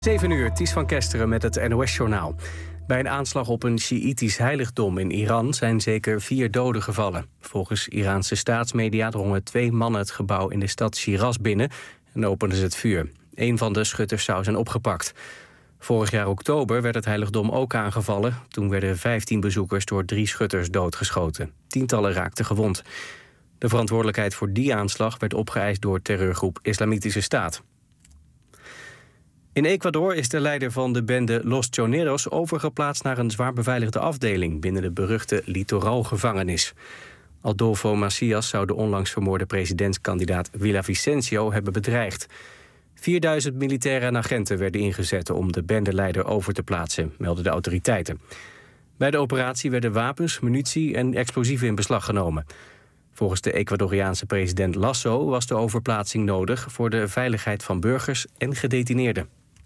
7 uur, Ties van Kesteren met het NOS-journaal. Bij een aanslag op een Sjiïtisch heiligdom in Iran zijn zeker 4 doden gevallen. Volgens Iraanse staatsmedia drongen 2 mannen het gebouw in de stad Shiraz binnen en openden ze het vuur. 1 van de schutters zou zijn opgepakt. Vorig jaar oktober werd het heiligdom ook aangevallen. Toen werden 15 bezoekers door 3 schutters doodgeschoten. Tientallen raakten gewond. De verantwoordelijkheid voor die aanslag werd opgeëist door terreurgroep Islamitische Staat. In Ecuador is de leider van de bende Los Choneros overgeplaatst naar een zwaar beveiligde afdeling binnen de beruchte Litoral-gevangenis. Adolfo Macias zou de onlangs vermoorde presidentskandidaat Villavicencio hebben bedreigd. 4000 militairen en agenten werden ingezet om de bendeleider over te plaatsen, melden de autoriteiten. Bij de operatie werden wapens, munitie en explosieven in beslag genomen. Volgens de Ecuadoriaanse president Lasso was de overplaatsing nodig voor de veiligheid van burgers en gedetineerden.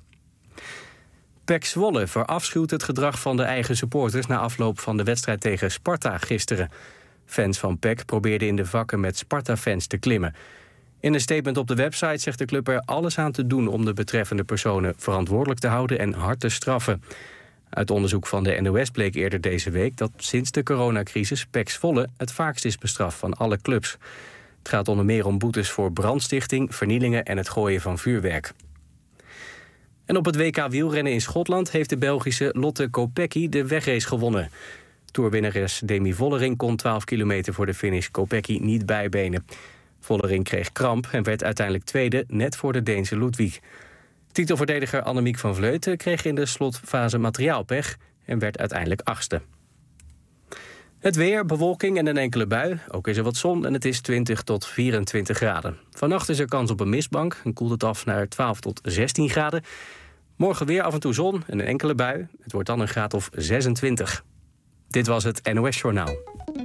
PEC Zwolle verafschuwt het gedrag van de eigen supporters na afloop van de wedstrijd tegen Sparta gisteren. Fans van PEC probeerden in de vakken met Sparta-fans te klimmen. In een statement op de website zegt de club er alles aan te doen om de betreffende personen verantwoordelijk te houden en hard te straffen. Uit onderzoek van de NOS bleek eerder deze week dat sinds de coronacrisis PEC Zwolle het vaakst is bestraft van alle clubs. Het gaat onder meer om boetes voor brandstichting, vernielingen en het gooien van vuurwerk. En op het WK wielrennen in Schotland heeft de Belgische Lotte Kopecky de wegrace gewonnen. Tourwinnares Demi Vollering kon 12 kilometer voor de finish Kopecky niet bijbenen. Vollering kreeg kramp en werd uiteindelijk tweede, net voor de Deense Ludwig. Titelverdediger Annemiek van Vleuten kreeg in de slotfase materiaalpech en werd uiteindelijk 8e. Het weer, bewolking en een enkele bui. Ook is er wat zon en het is 20 tot 24 graden. Vannacht is er kans op een mistbank en koelt het af naar 12 tot 16 graden. Morgen weer af en toe zon en een enkele bui. Het wordt dan een graad of 26. Dit was het NOS Journaal.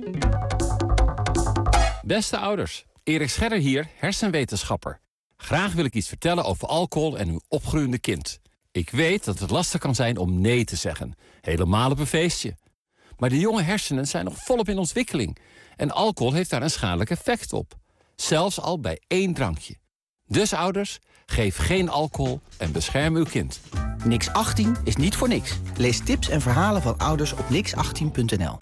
Beste ouders, Erik Scherder hier, hersenwetenschapper. Graag wil ik iets vertellen over alcohol en uw opgroeiende kind. Ik weet dat het lastig kan zijn om nee te zeggen. Helemaal op een feestje. Maar de jonge hersenen zijn nog volop in ontwikkeling. En alcohol heeft daar een schadelijk effect op. Zelfs al bij 1 drankje. Dus ouders, geef geen alcohol en bescherm uw kind. Nix 18 is niet voor niks. Lees tips en verhalen van ouders op nix18.nl.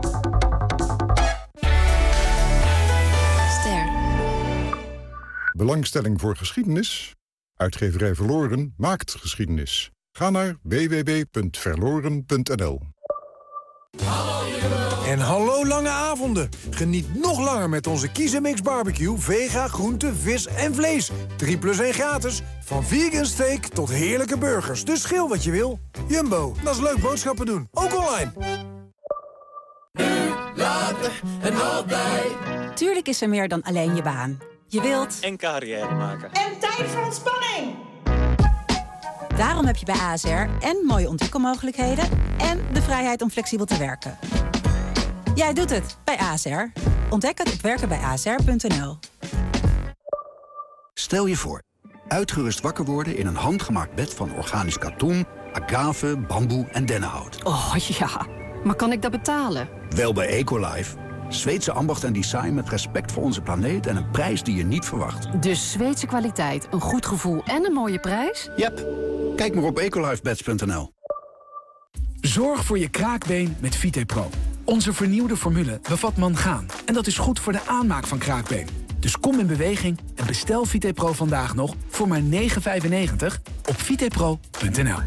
Belangstelling voor geschiedenis? Uitgeverij Verloren maakt geschiedenis. Ga naar www.verloren.nl. En hallo lange avonden. Geniet nog langer met onze Kiezenmix barbecue, vega, groente, vis en vlees. 3 plus 1 gratis. Van vegan steak tot heerlijke burgers. Dus schil wat je wil. Jumbo, dat is leuk boodschappen doen. Ook online. Nu, later en altijd. Tuurlijk is er meer dan alleen je baan. Je wilt... en carrière maken. En tijd voor ontspanning. Daarom heb je bij ASR en mooie ontwikkelmogelijkheden... en de vrijheid om flexibel te werken. Jij doet het bij ASR. Ontdek het op werkenbijasr.nl. Stel je voor, uitgerust wakker worden in een handgemaakt bed van organisch katoen, agave, bamboe en dennenhout. Oh ja, maar kan ik dat betalen? Wel bij Ecolife. Zweedse ambacht en design met respect voor onze planeet en een prijs die je niet verwacht. Dus Zweedse kwaliteit, een goed gevoel en een mooie prijs? Yep. Kijk maar op ecolifebeds.nl. Zorg voor je kraakbeen met VitePro. Onze vernieuwde formule bevat mangaan. En dat is goed voor de aanmaak van kraakbeen. Dus kom in beweging en bestel VitePro vandaag nog voor maar €9,95 op vitepro.nl.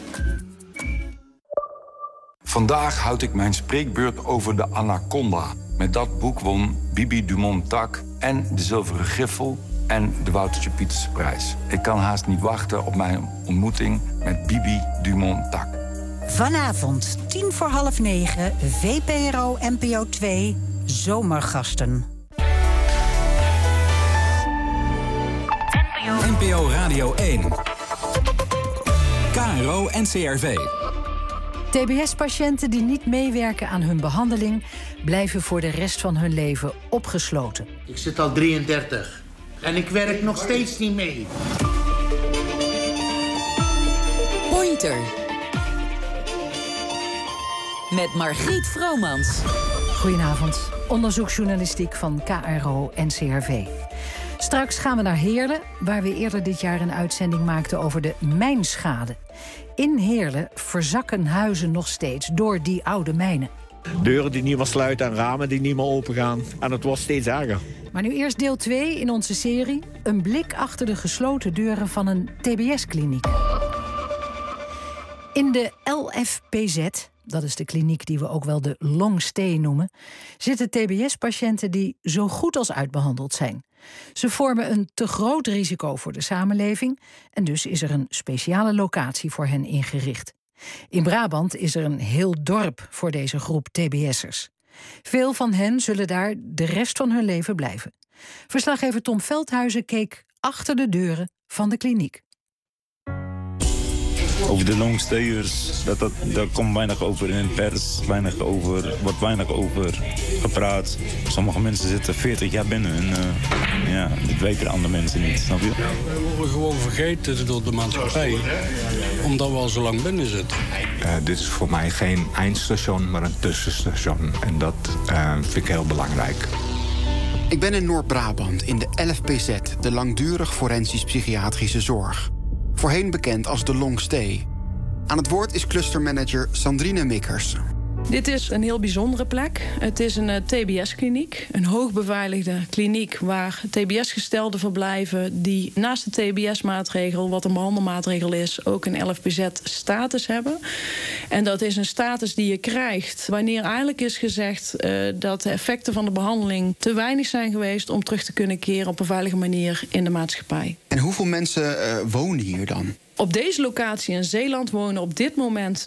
Vandaag houd ik mijn spreekbeurt over de Anaconda. Met dat boek won Bibi Dumont-Tak en de Zilveren Griffel en de Woutertje Pietersprijs. Ik kan haast niet wachten op mijn ontmoeting met Bibi Dumont-Tak. Vanavond, 9:10, VPRO NPO 2, Zomergasten. NPO Radio 1. KRO NCRV. TBS-patiënten die niet meewerken aan hun behandeling blijven voor de rest van hun leven opgesloten. Ik zit al 33 en ik werk nog steeds niet mee. Pointer. Met Margriet Vromans. Goedenavond. Onderzoeksjournalistiek van KRO NCRV. Straks gaan we naar Heerlen, waar we eerder dit jaar een uitzending maakten over de mijnschade. In Heerlen verzakken huizen nog steeds door die oude mijnen. Deuren die niet meer sluiten en ramen die niet meer opengaan. En het wordt steeds erger. Maar nu eerst deel 2 in onze serie. Een blik achter de gesloten deuren van een TBS-kliniek. In de LFPZ, dat is de kliniek die we ook wel de long stay noemen, zitten TBS-patiënten die zo goed als uitbehandeld zijn. Ze vormen een te groot risico voor de samenleving en dus is er een speciale locatie voor hen ingericht. In Brabant is er een heel dorp voor deze groep TBS'ers. Veel van hen zullen daar de rest van hun leven blijven. Verslaggever Tom Veldhuizen keek achter de deuren van de kliniek. Over de longstayers, daar komt weinig over in de pers, wordt weinig over gepraat. Sommige mensen zitten 40 jaar binnen en dat weten de andere mensen niet, snap je? We worden gewoon vergeten door de maatschappij, omdat we al zo lang binnen zitten. Dit is voor mij geen eindstation, maar een tussenstation. En dat vind ik heel belangrijk. Ik ben in Noord-Brabant, in de LFPZ, de langdurig forensisch-psychiatrische zorg. Voorheen bekend als de long stay. Aan het woord is clustermanager Sandrine Mikkers. Dit is een heel bijzondere plek. Het is een TBS-kliniek, een hoogbeveiligde kliniek waar TBS-gestelden verblijven die naast de TBS-maatregel, wat een behandelmaatregel is, ook een LFPZ-status hebben. En dat is een status die je krijgt wanneer eigenlijk is gezegd dat de effecten van de behandeling te weinig zijn geweest om terug te kunnen keren op een veilige manier in de maatschappij. En hoeveel mensen wonen hier dan? Op deze locatie in Zeeland wonen op dit moment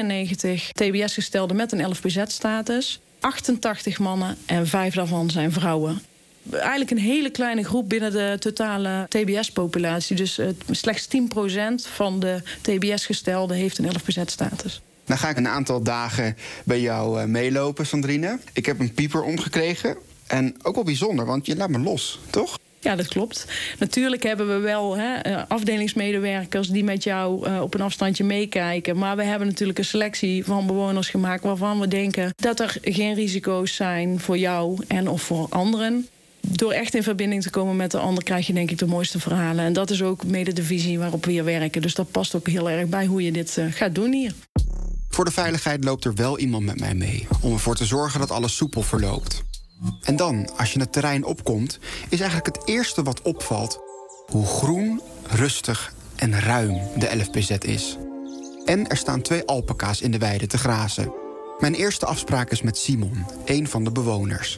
93 TBS-gestelden met een LFPZ-status. 88 mannen en 5 daarvan zijn vrouwen. Eigenlijk een hele kleine groep binnen de totale TBS-populatie. Dus slechts 10% van de TBS-gestelden heeft een LFPZ-status. Dan ga ik een aantal dagen bij jou meelopen, Sandrine. Ik heb een pieper omgekregen. En ook wel bijzonder, want je laat me los, toch? Ja, dat klopt. Natuurlijk hebben we wel afdelingsmedewerkers die met jou op een afstandje meekijken. Maar we hebben natuurlijk een selectie van bewoners gemaakt waarvan we denken dat er geen risico's zijn voor jou en of voor anderen. Door echt in verbinding te komen met de ander krijg je denk ik de mooiste verhalen. En dat is ook mede de visie waarop we hier werken. Dus dat past ook heel erg bij hoe je dit gaat doen hier. Voor de veiligheid loopt er wel iemand met mij mee. Om ervoor te zorgen dat alles soepel verloopt. En dan, als je het terrein opkomt, is eigenlijk het eerste wat opvalt hoe groen, rustig en ruim de LFPZ is. En er staan 2 alpaca's in de weide te grazen. Mijn eerste afspraak is met Simon, een van de bewoners.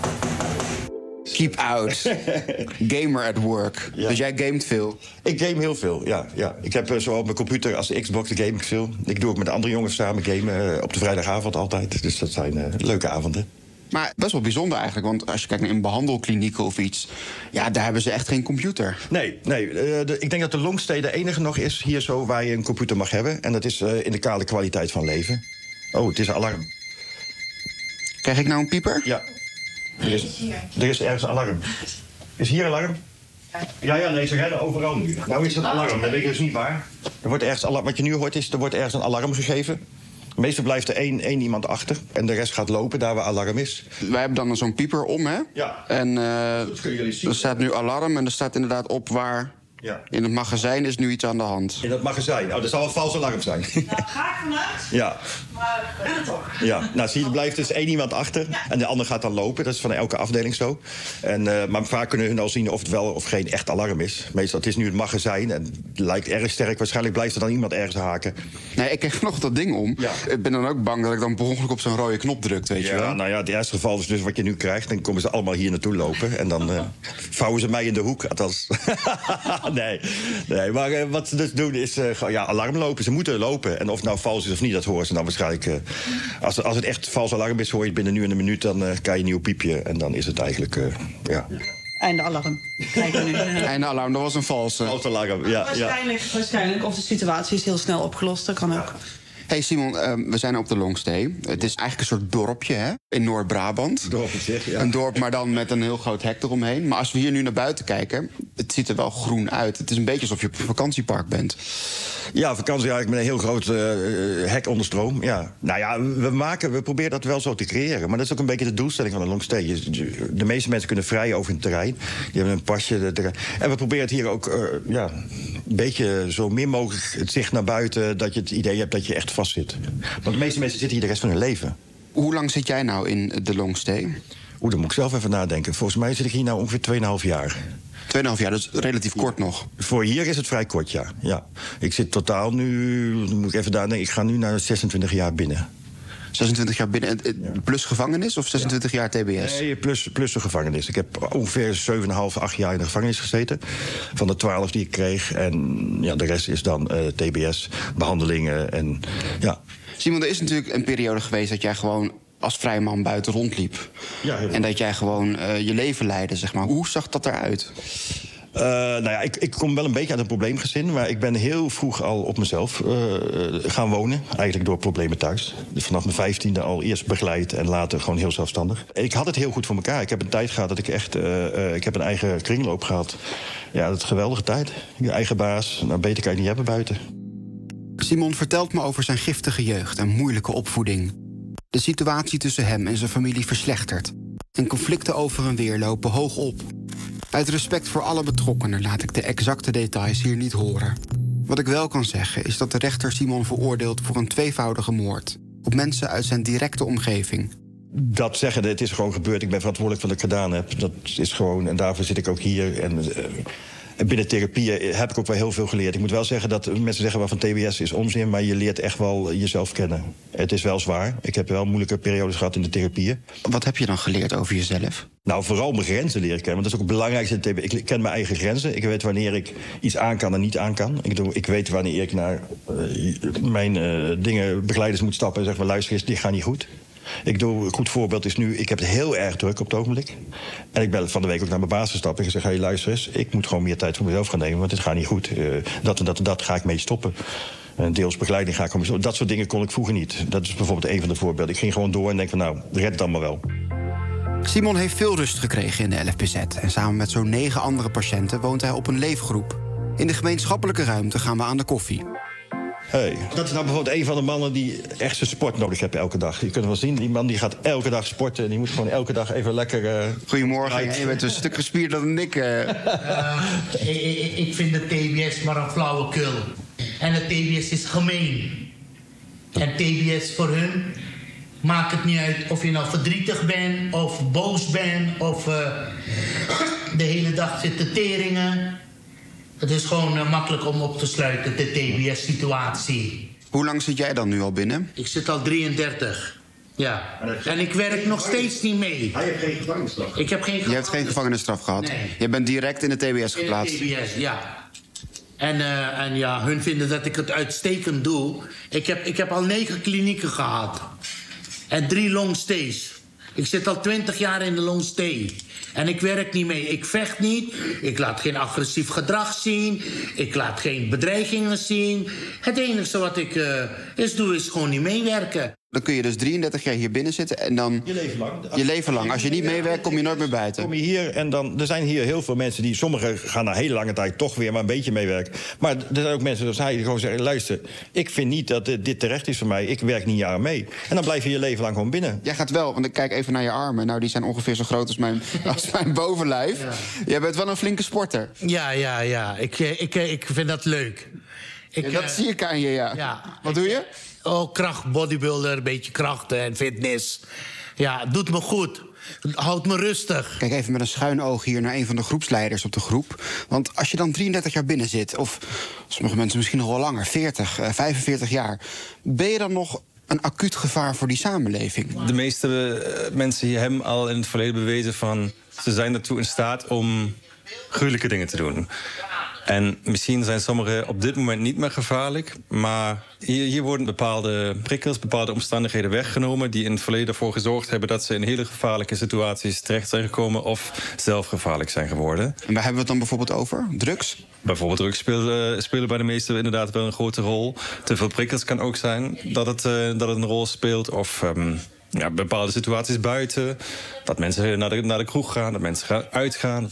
Keep out. Gamer at work. Ja. Dus jij gamet veel? Ik game heel veel, ja. Ik heb zowel op mijn computer als de Xbox game ik veel. Ik doe ook met de andere jongens samen gamen op de vrijdagavond altijd. Dus dat zijn leuke avonden. Maar best wel bijzonder eigenlijk, want als je kijkt naar een behandelkliniek of iets, ja, daar hebben ze echt geen computer. Nee. Ik denk dat de longstay de enige nog is hier zo waar je een computer mag hebben. En dat is in de kale kwaliteit van leven. Oh, het is een alarm. Krijg ik nou een pieper? Ja. Er is ergens een alarm. Is hier alarm? Ja, nee, ze rennen overal nu. Nou is het alarm, dat weet ik dus niet waar. Er wordt ergens wat je nu hoort is, er wordt ergens een alarm gegeven. Meestal blijft er één iemand achter en de rest gaat lopen daar waar alarm is. Wij hebben dan zo'n pieper om, hè? Ja. En dat kunnen jullie zien. Er staat nu alarm en er staat inderdaad op waar... Ja. In het magazijn is nu iets aan de hand. In het magazijn? Oh, dat zal een vals alarm zijn. Nou, ga ik vanuit. Ja. Maar toch. Ja, nou zie je, er blijft dus 1 iemand achter. Ja. En de ander gaat dan lopen. Dat is van elke afdeling zo. Maar vaak kunnen hun al zien of het wel of geen echt alarm is. Meestal, het is nu het magazijn en het lijkt erg sterk. Waarschijnlijk blijft er dan iemand ergens haken. Nee, ik kreeg nog dat ding om. Ja. Ik ben dan ook bang dat ik dan per ongeluk op zo'n rode knop druk, weet je wel. Nou ja, het eerste geval is dus wat je nu krijgt. Dan komen ze allemaal hier naartoe lopen. En dan vouwen ze mij in de hoek. Althans. Nee, maar wat ze dus doen is alarm lopen. Ze moeten lopen. En of het nou vals is of niet, dat horen ze dan waarschijnlijk. Als het echt vals alarm is, hoor je het binnen nu en een minuut. Dan krijg je een nieuw piepje. En dan is het eigenlijk, Einde alarm. Krijgen we nu. Einde alarm, dat was een valse. Vals alarm, ja. Waarschijnlijk. Of de situatie is heel snel opgelost. Dat kan ook. Hey Simon, we zijn op de Longstee. Het is eigenlijk een soort dorpje, hè? In Noord-Brabant. Dorpje, ja. Een dorp, maar dan met een heel groot hek eromheen. Maar als we hier nu naar buiten kijken, het ziet er wel groen uit. Het is een beetje alsof je op een vakantiepark bent. Ja, vakantie eigenlijk met een heel groot hek onder stroom. Ja. Nou ja, we proberen dat wel zo te creëren. Maar dat is ook een beetje de doelstelling van de Longstee. De meeste mensen kunnen vrij over het terrein. Die hebben een pasje. En we proberen het hier ook een beetje zo min mogelijk het zicht naar buiten, dat je het idee hebt dat je echt vast zit. Want de meeste mensen zitten hier de rest van hun leven. Hoe lang zit jij nou in de Longstee? Dan moet ik zelf even nadenken. Volgens mij zit ik hier nou ongeveer 2,5 jaar. 2,5 jaar, dus relatief kort nog. Voor hier is het vrij kort, ja. Ik zit totaal nu, moet ik even nadenken, ik ga nu naar 26 jaar binnen. 26 jaar binnen, plus gevangenis of 26 jaar TBS? Nee, plus de gevangenis. Ik heb ongeveer 7,5, 8 jaar in de gevangenis gezeten. Van de 12 die ik kreeg. En ja, de rest is dan TBS, behandelingen en ja. Simon, er is natuurlijk een periode geweest dat jij gewoon als vrij man buiten rondliep. Ja, en dat jij gewoon je leven leidde, zeg maar. Hoe zag dat eruit? Ik kom wel een beetje uit een probleemgezin, maar ik ben heel vroeg al op mezelf gaan wonen. Eigenlijk door problemen thuis. Dus vanaf mijn 15e al eerst begeleid en later gewoon heel zelfstandig. Ik had het heel goed voor elkaar. Ik heb een tijd gehad dat ik echt ik heb een eigen kringloop gehad. Ja, dat is een geweldige tijd. Je eigen baas, nou, beter kan je niet hebben buiten. Simon vertelt me over zijn giftige jeugd en moeilijke opvoeding. De situatie tussen hem en zijn familie verslechtert. En conflicten over en weer lopen hoog op. Uit respect voor alle betrokkenen laat ik de exacte details hier niet horen. Wat ik wel kan zeggen is dat de rechter Simon veroordeelt voor een tweevoudige moord. Op mensen uit zijn directe omgeving. Dat zeggen, het is gewoon gebeurd. Ik ben verantwoordelijk voor wat ik gedaan heb. Dat is gewoon, en daarvoor zit ik ook hier. En binnen therapie heb ik ook wel heel veel geleerd. Ik moet wel zeggen dat mensen zeggen wel van TBS is onzin, maar je leert echt wel jezelf kennen. Het is wel zwaar. Ik heb wel moeilijke periodes gehad in de therapieën. Wat heb je dan geleerd over jezelf? Nou, vooral mijn grenzen leren kennen. Want dat is ook het belangrijkste in TBS. Ik ken mijn eigen grenzen. Ik weet wanneer ik iets aan kan en niet aan kan. Ik weet wanneer ik naar mijn begeleiders moet stappen en zeg maar, luister eens, dit gaat niet goed. Een goed voorbeeld is nu, ik heb het heel erg druk op het ogenblik. En ik ben van de week ook naar mijn baas gestapt en gezegd, hey, luister eens, ik moet gewoon meer tijd voor mezelf gaan nemen, want dit gaat niet goed. Dat en dat en dat ga ik mee stoppen. Deels begeleiding ga ik gewoon mee stoppen. Dat soort dingen kon ik vroeger niet. Dat is bijvoorbeeld een van de voorbeelden. Ik ging gewoon door en denk van, nou, red het allemaal wel. Simon heeft veel rust gekregen in de LFPZ. En samen met zo'n 9 andere patiënten woont hij op een leefgroep. In de gemeenschappelijke ruimte gaan we aan de koffie. Hey. Dat is nou bijvoorbeeld een van de mannen die echt zijn sport nodig heeft elke dag. Je kunt wel zien, die man die gaat elke dag sporten. En die moet gewoon elke dag even lekker... Goedemorgen, je bent een stuk gespierder dan ik. Ik vind de TBS maar een flauwekul. En de TBS is gemeen. En TBS voor hun maakt het niet uit of je nou verdrietig bent, of boos bent, of de hele dag zit te teringen. Het is gewoon makkelijk om op te sluiten, de TBS-situatie. Hoe lang zit jij dan nu al binnen? Ik zit al 33. Ja. En ik werk nog steeds niet mee. Hij heeft geen gevangenisstraf. Ik heb geen Je hebt geen gevangenisstraf gehad? Nee. Je bent direct in de TBS geplaatst? In de TBS, ja. En ja, hun vinden dat ik het uitstekend doe. Ik heb al 9 klinieken gehad. En 3 longstays. Ik zit al 20 jaar in de longstay. En ik werk niet mee. Ik vecht niet. Ik laat geen agressief gedrag zien. Ik laat geen bedreigingen zien. Het enige wat ik doe is gewoon niet meewerken. Dan kun je dus 33 jaar hier binnen zitten en dan... Je leven lang. Als je niet meewerkt, kom je nooit meer buiten. Kom je hier en dan... Er zijn hier heel veel mensen die... Sommigen gaan na hele lange tijd toch weer maar een beetje meewerken. Maar er zijn ook mensen zoals hij die gewoon zeggen... Luister, ik vind niet dat dit terecht is voor mij. Ik werk niet jaren mee. En dan blijf je leven lang gewoon binnen. Jij gaat wel, want ik kijk even naar je armen. Nou, die zijn ongeveer zo groot als mijn bovenlijf. Ja. Jij bent wel een flinke sporter. Ja. Ik vind dat leuk. Dat zie ik aan je, ja. Wat doe je? Kracht, bodybuilder, een beetje krachten en fitness. Ja, het doet me goed. Houdt me rustig. Kijk even met een schuin oog hier naar een van de groepsleiders op de groep. Want als je dan 33 jaar binnen zit... of sommige mensen misschien nog wel langer, 40, 45 jaar... ben je dan nog een acuut gevaar voor die samenleving? De meeste mensen hier hebben al in het verleden bewezen van... ze zijn ertoe in staat om gruwelijke dingen te doen. En misschien zijn sommige op dit moment niet meer gevaarlijk, maar hier worden bepaalde prikkels, bepaalde omstandigheden weggenomen die in het verleden ervoor gezorgd hebben dat ze in hele gevaarlijke situaties terecht zijn gekomen of zelf gevaarlijk zijn geworden. En waar hebben we het dan bijvoorbeeld over? Drugs? Bijvoorbeeld drugs spelen bij de meesten inderdaad wel een grote rol. Te veel prikkels kan ook zijn dat het een rol speelt. Of bepaalde situaties buiten. Dat mensen naar de kroeg gaan, dat mensen gaan uitgaan.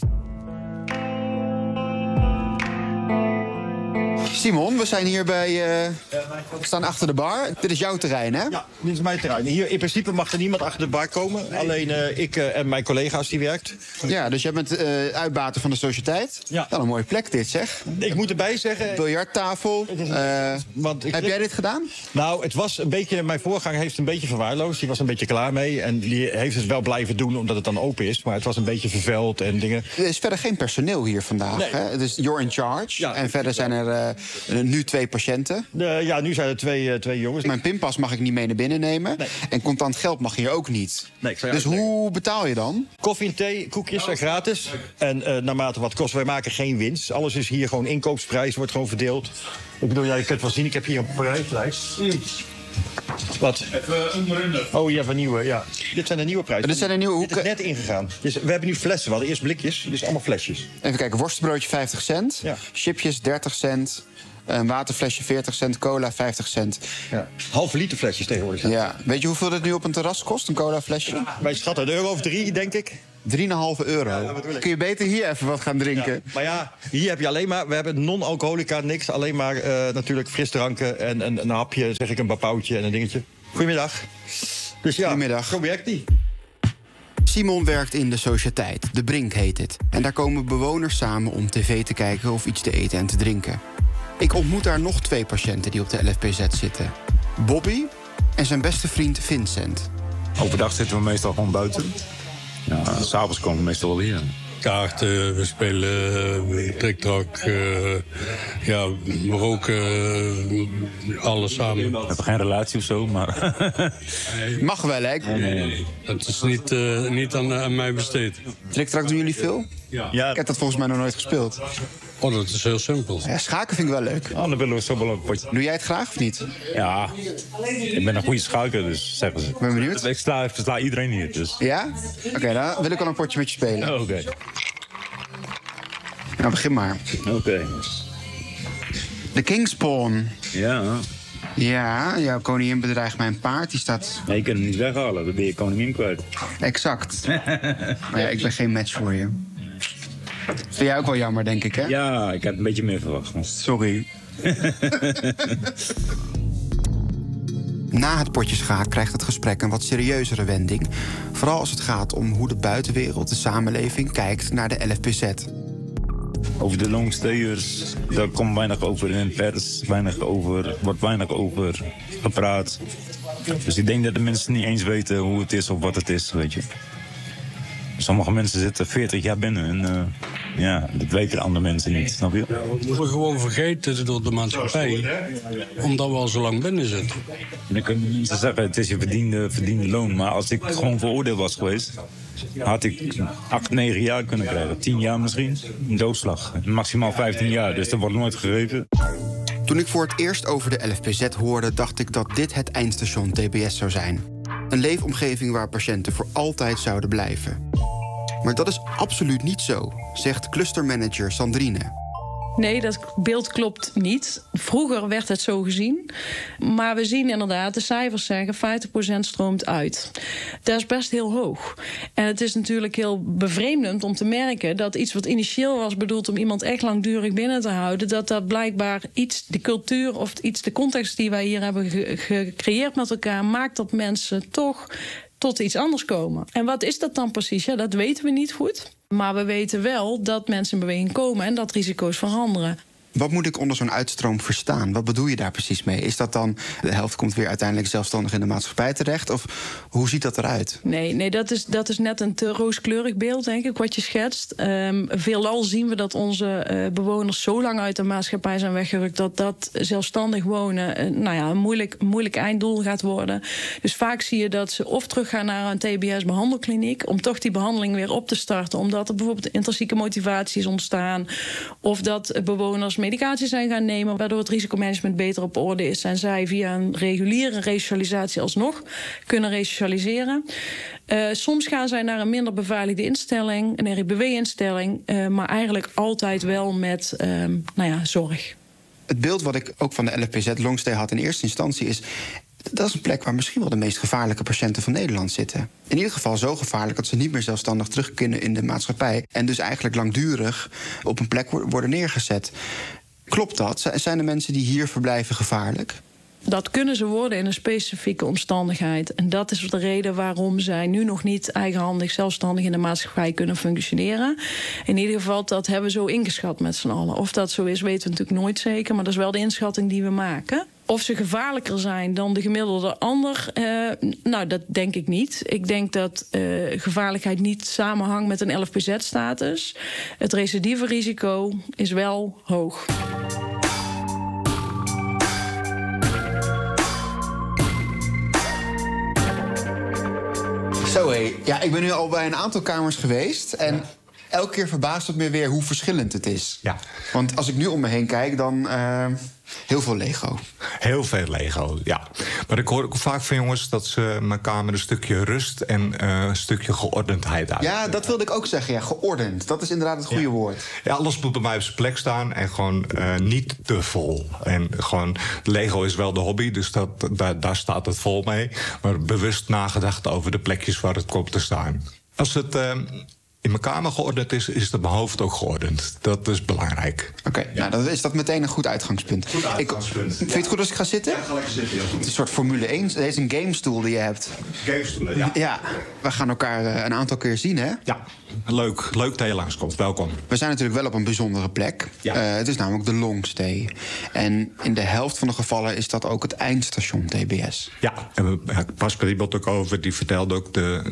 Simon, we zijn hier we staan achter de bar. Dit is jouw terrein, hè? Ja, dit is mijn terrein. Hier in principe mag er niemand achter de bar komen. Alleen ik en mijn collega's die werkt. Ja, dus jij bent uitbater van de sociëteit. Ja. Wel een mooie plek dit, zeg. Ik moet erbij zeggen... Biljarttafel. Heb jij dit gedaan? Nou, het was een beetje... Mijn voorganger heeft het een beetje verwaarloosd. Die was een beetje klaar mee. En die heeft het wel blijven doen omdat het dan open is. Maar het was een beetje vervuild en dingen. Er is verder geen personeel hier vandaag, nee. hè? Dus you're in charge. Ja. En verder zijn er nu 2 patiënten. Ja, nu zijn er twee jongens. Mijn pinpas mag ik niet mee naar binnen nemen. Nee. En contant geld mag hier ook niet. Nee, ik zou dus hoe betaal je dan? Koffie en thee, koekjes zijn gratis. En naarmate wat kost, wij maken geen winst. Alles is hier gewoon inkoopsprijs, wordt gewoon verdeeld. Ik bedoel, je kunt wel zien, ik heb hier een prijslijst. Wat? Even een runde. Oh, ja, van nieuwe, ja. Dit zijn de nieuwe prijzen. Dit zijn de nieuwe. Dit is net ingegaan. Dus we hebben nu flessen. We hadden eerst blikjes, dit is allemaal flesjes. Even kijken, worstenbroodje 50 cent. Ja. Chipjes 30 cent. Een waterflesje 40 cent, cola 50 cent. Ja. Halve liter flesjes tegenwoordig. Ja. Weet je hoeveel dit nu op een terras kost, een cola flesje? Wij schatten €1 of 3, denk ik. €3,5. Ja, kun je beter hier even wat gaan drinken? Ja, maar ja, hier heb je alleen maar... We hebben non-alcoholica, niks. Alleen maar natuurlijk frisdranken en een hapje, zeg ik, een bapauwtje en een dingetje. Goedemiddag. Dus ja, goedemiddag. Zo werkt die. Simon werkt in de sociëteit, de Brink heet het. En daar komen bewoners samen om tv te kijken of iets te eten en te drinken. Ik ontmoet daar nog 2 patiënten die op de LFPZ zitten. Bobby en zijn beste vriend Vincent. Overdag zitten we meestal gewoon buiten. Ja, s'avonds komen we meestal wel hier. Kaarten, we spelen trick-track, we roken, alles samen. We hebben geen relatie of zo, maar... Mag wel, hè? Nee. Het is niet aan mij besteed. Trick-track doen jullie veel? Ja. Ik heb dat volgens mij nog nooit gespeeld. Oh, dat is heel simpel. Ja, schaken vind ik wel leuk. Oh, dan willen we zo wel een potje. Doe jij het graag of niet? Ja, ik ben een goede schaker, dus zeggen ze. Ik ben benieuwd. Ik sla iedereen hier, dus... Ja? Oké, dan wil ik wel een potje met je spelen. Oké. Nou, begin maar. Oké. De Kingspawn. Ja. Ja, jouw koningin bedreigt mijn paard. Die staat... Nee, je kunt hem niet weghalen, dan ben je koningin kwijt. Exact. Maar ja, ik ben geen match voor je. Vind jij ook wel jammer, denk ik, hè? Ja, ik had een beetje meer verwacht. Sorry. Na het potje schaak krijgt het gesprek een wat serieuzere wending. Vooral als het gaat om hoe de buitenwereld, de samenleving, kijkt naar de LFPZ. Over de longstayers, daar komt weinig over in de pers. Wordt weinig over gepraat. Dus ik denk dat de mensen niet eens weten hoe het is of wat het is, weet je. Sommige mensen zitten 40 jaar binnen en dat weten andere mensen niet, snap je? We worden gewoon vergeten door de maatschappij, omdat we al zo lang binnen zitten. Dan kunnen mensen zeggen, het is je verdiende loon. Maar als ik gewoon veroordeeld was geweest, had ik 8, 9 jaar kunnen krijgen. 10 jaar misschien, een doodslag. Maximaal 15 jaar, dus dat wordt nooit gegeven. Toen ik voor het eerst over de LFPZ hoorde, dacht ik dat dit het eindstation TBS zou zijn. Een leefomgeving waar patiënten voor altijd zouden blijven. Maar dat is absoluut niet zo, zegt clustermanager Sandrine. Nee, dat beeld klopt niet. Vroeger werd het zo gezien. Maar we zien inderdaad, de cijfers zeggen 50% stroomt uit. Dat is best heel hoog. En het is natuurlijk heel bevreemdend om te merken dat iets wat initieel was bedoeld om iemand echt langdurig binnen te houden, dat blijkbaar iets, de cultuur of iets, de context die wij hier hebben gecreëerd met elkaar, maakt dat mensen toch tot iets anders komen. En wat is dat dan precies? Ja, dat weten we niet goed. Maar we weten wel dat mensen in beweging komen en dat risico's veranderen. Wat moet ik onder zo'n uitstroom verstaan? Wat bedoel je daar precies mee? Is dat dan de helft komt weer uiteindelijk zelfstandig in de maatschappij terecht? Of hoe ziet dat eruit? Nee, dat is net een te rooskleurig beeld, denk ik, wat je schetst. Veelal zien we dat onze bewoners zo lang uit de maatschappij zijn weggerukt dat zelfstandig wonen een moeilijk einddoel gaat worden. Dus vaak zie je dat ze of teruggaan naar een TBS-behandelkliniek om toch die behandeling weer op te starten, omdat er bijvoorbeeld intrinsieke motivatie is ontstaan, of dat bewoners medicatie zijn gaan nemen, waardoor het risicomanagement beter op orde is en zij via een reguliere resocialisatie alsnog kunnen resocialiseren. Soms gaan zij naar een minder beveiligde instelling, een RIBW-instelling, maar eigenlijk altijd wel met zorg. Het beeld wat ik ook van de LFPZ Longstay had in eerste instantie is, dat is een plek waar misschien wel de meest gevaarlijke patiënten van Nederland zitten. In ieder geval zo gevaarlijk dat ze niet meer zelfstandig terug kunnen in de maatschappij en dus eigenlijk langdurig op een plek worden neergezet. Klopt dat? Zijn de mensen die hier verblijven gevaarlijk? Dat kunnen ze worden in een specifieke omstandigheid. En dat is de reden waarom zij nu nog niet eigenhandig zelfstandig in de maatschappij kunnen functioneren. In ieder geval, dat hebben we zo ingeschat met z'n allen. Of dat zo is, weten we natuurlijk nooit zeker, maar dat is wel de inschatting die we maken. Of ze gevaarlijker zijn dan de gemiddelde ander, dat denk ik niet. Ik denk dat gevaarlijkheid niet samenhangt met een LFPZ-status. Het recidiverisico is wel hoog. Zo hé, ja, ik ben nu al bij een aantal kamers geweest en elke keer verbaast het me weer hoe verschillend het is. Ja. Want als ik nu om me heen kijk, dan heel veel Lego. Heel veel Lego, ja. Maar ik hoor ook vaak van jongens dat ze mijn kamer een stukje rust en een stukje geordendheid uit. Ja, dat wilde ik ook zeggen, ja, geordend. Dat is inderdaad het goede woord. Ja, alles moet bij mij op zijn plek staan en gewoon niet te vol. En gewoon, Lego is wel de hobby, dus daar staat het vol mee. Maar bewust nagedacht over de plekjes waar het komt te staan. Als het in mijn kamer geordend is, is het in mijn hoofd ook geordend. Dat is belangrijk. Oké, nou, dan is dat meteen een goed uitgangspunt. Vind je het goed als ik ga zitten? Ja, ga lekker zitten. Het is een soort Formule 1. Deze is een gamestoel die je hebt. Gamestoelen, ja. Ja, we gaan elkaar een aantal keer zien, hè? Ja, leuk dat je langskomt. Welkom. We zijn natuurlijk wel op een bijzondere plek. Ja. Het is namelijk de Longstay. En in de helft van de gevallen is dat ook het eindstation TBS. Ja, en Pascal iemand ook over, die vertelde ook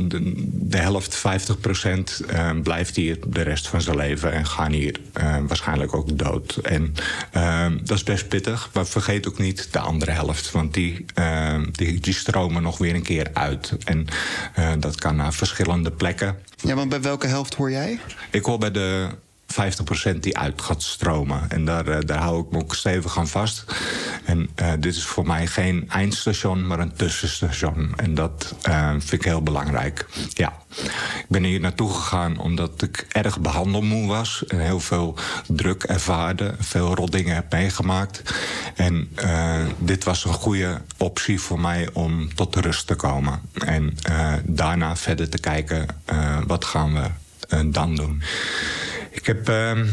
de helft, 50%... blijft hier de rest van zijn leven en gaan hier waarschijnlijk ook dood. En dat is best pittig, maar vergeet ook niet de andere helft. Want die stromen nog weer een keer uit. En dat kan naar verschillende plekken. Ja, want bij welke helft hoor jij? Ik hoor bij de 50% die uit gaat stromen. En daar hou ik me ook stevig aan vast. En dit is voor mij geen eindstation, maar een tussenstation. En dat vind ik heel belangrijk. Ja. Ik ben hier naartoe gegaan omdat ik erg behandelmoe was. En heel veel druk ervaarde. Veel rotdingen heb meegemaakt. En dit was een goede optie voor mij om tot rust te komen. En daarna verder te kijken, wat gaan we dan doen. Ik heb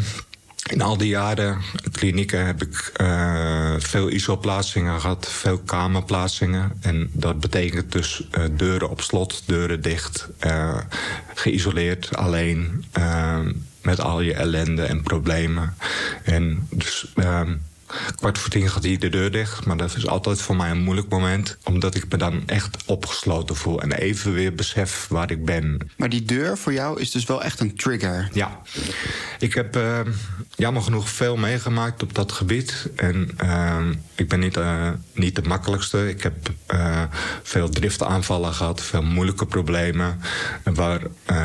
in al die jaren klinieken heb ik veel ISO-plaatsingen gehad, veel kamerplaatsingen. En dat betekent dus deuren op slot, deuren dicht, geïsoleerd, alleen, met al je ellende en problemen. En dus 9:45 gaat hier de deur dicht, maar dat is altijd voor mij een moeilijk moment, omdat ik me dan echt opgesloten voel en even weer besef waar ik ben. Maar die deur voor jou is dus wel echt een trigger? Ja. Ik heb jammer genoeg veel meegemaakt op dat gebied. En ik ben niet de makkelijkste. Ik heb veel driftaanvallen gehad, veel moeilijke problemen, waar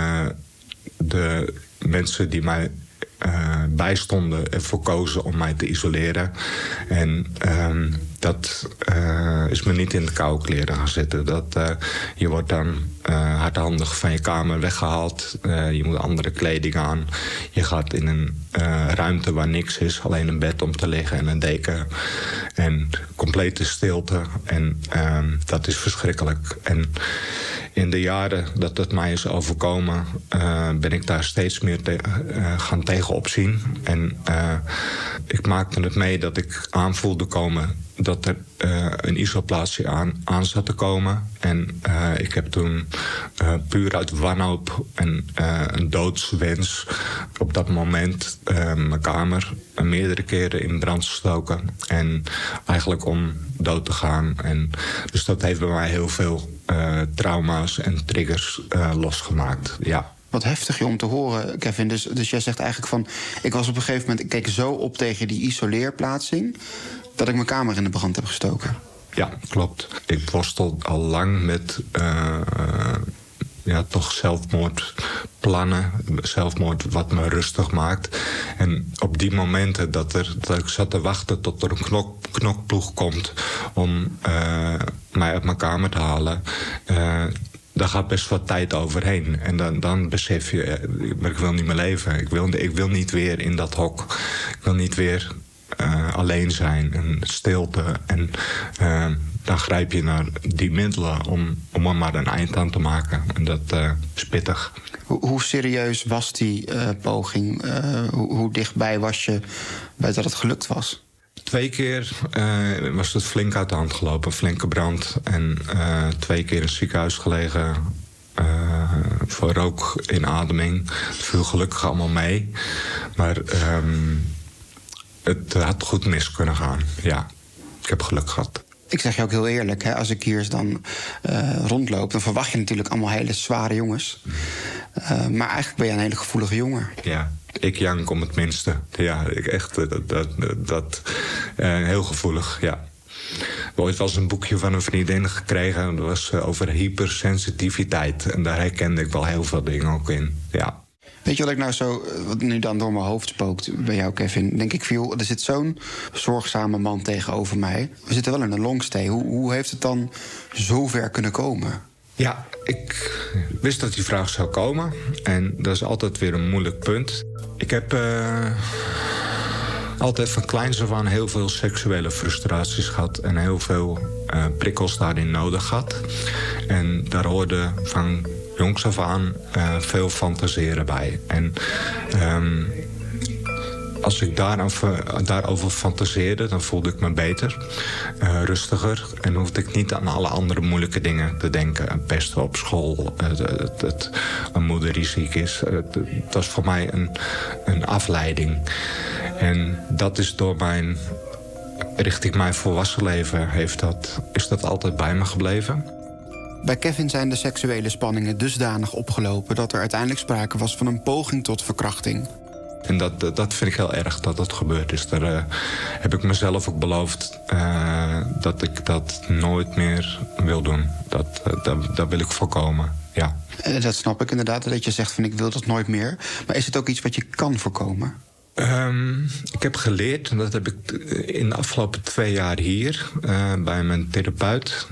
de mensen die mij bijstonden ervoor kozen om mij te isoleren. En dat is me niet in de koude kleren gaan zitten. Je wordt dan hardhandig van je kamer weggehaald. Je moet andere kleding aan. Je gaat in een ruimte waar niks is. Alleen een bed om te liggen en een deken. En complete stilte. En dat is verschrikkelijk. En in de jaren dat het mij is overkomen, ben ik daar steeds meer gaan tegenop zien. En ik maakte het mee dat ik aan voelde komen dat er een isolatie aan zat te komen. En ik heb toen puur uit wanhoop en een doodswens op dat moment mijn kamer meerdere keren in brand gestoken. En eigenlijk om dood te gaan. En dus dat heeft bij mij heel veel trauma's en triggers losgemaakt. Ja. Wat heftig om te horen, Kevin. Dus jij zegt eigenlijk van... ik was op een gegeven moment... ik keek zo op tegen die isoleerplaatsing... dat ik mijn kamer in de brand heb gestoken. Ja, klopt. Ik worstel al lang met... toch zelfmoordplannen. Zelfmoord wat me rustig maakt. En op die momenten dat ik zat te wachten tot er een knokploeg komt... om mij uit mijn kamer te halen... daar gaat best wat tijd overheen. En dan besef je, ik wil niet meer leven. Ik wil niet weer in dat hok. Ik wil niet weer alleen zijn en stilte. En dan grijp je naar die middelen om er maar een eind aan te maken. En dat is pittig. Hoe serieus was die poging? Hoe dichtbij was je bij dat het gelukt was? 2 keer was het flink uit de hand gelopen. Een flinke brand. En 2 keer in het ziekenhuis gelegen. Voor rookinademing. Het viel gelukkig allemaal mee. Maar het had goed mis kunnen gaan. Ja, ik heb geluk gehad. Ik zeg je ook heel eerlijk, hè, als ik hier dan rondloop... dan verwacht je natuurlijk allemaal hele zware jongens. Maar eigenlijk ben je een hele gevoelige jongen. Ja, ik jank om het minste. Ja, dat heel gevoelig, ja. Ik heb ooit wel eens een boekje van een vriendin gekregen. Dat was over hypersensitiviteit. En daar herkende ik wel heel veel dingen ook in, ja. Weet je wat ik nou zo, wat nu dan door mijn hoofd spookt bij jou, Kevin? Denk ik van, er zit zo'n zorgzame man tegenover mij. We zitten wel in een longstay. Hoe heeft het dan zo ver kunnen komen? Ja, ik wist dat die vraag zou komen. En dat is altijd weer een moeilijk punt. Ik heb altijd van kleins af aan heel veel seksuele frustraties gehad. En heel veel prikkels daarin nodig gehad. En daar hoorde van jongs af aan veel fantaseren bij. En als ik daarover fantaseerde, dan voelde ik me beter, rustiger. En hoefde ik niet aan alle andere moeilijke dingen te denken. Pesten op school, een moeder die ziek is. Dat was voor mij een afleiding. En dat is richting mijn volwassen leven is dat altijd bij me gebleven. Bij Kevin zijn de seksuele spanningen dusdanig opgelopen... dat er uiteindelijk sprake was van een poging tot verkrachting. En dat vind ik heel erg dat dat gebeurd is. Daar heb ik mezelf ook beloofd dat ik dat nooit meer wil doen. Dat wil ik voorkomen, ja. Dat snap ik inderdaad, dat je zegt van ik wil dat nooit meer. Maar is het ook iets wat je kan voorkomen? Ik heb geleerd, en dat heb ik in de afgelopen 2 jaar hier... bij mijn therapeut...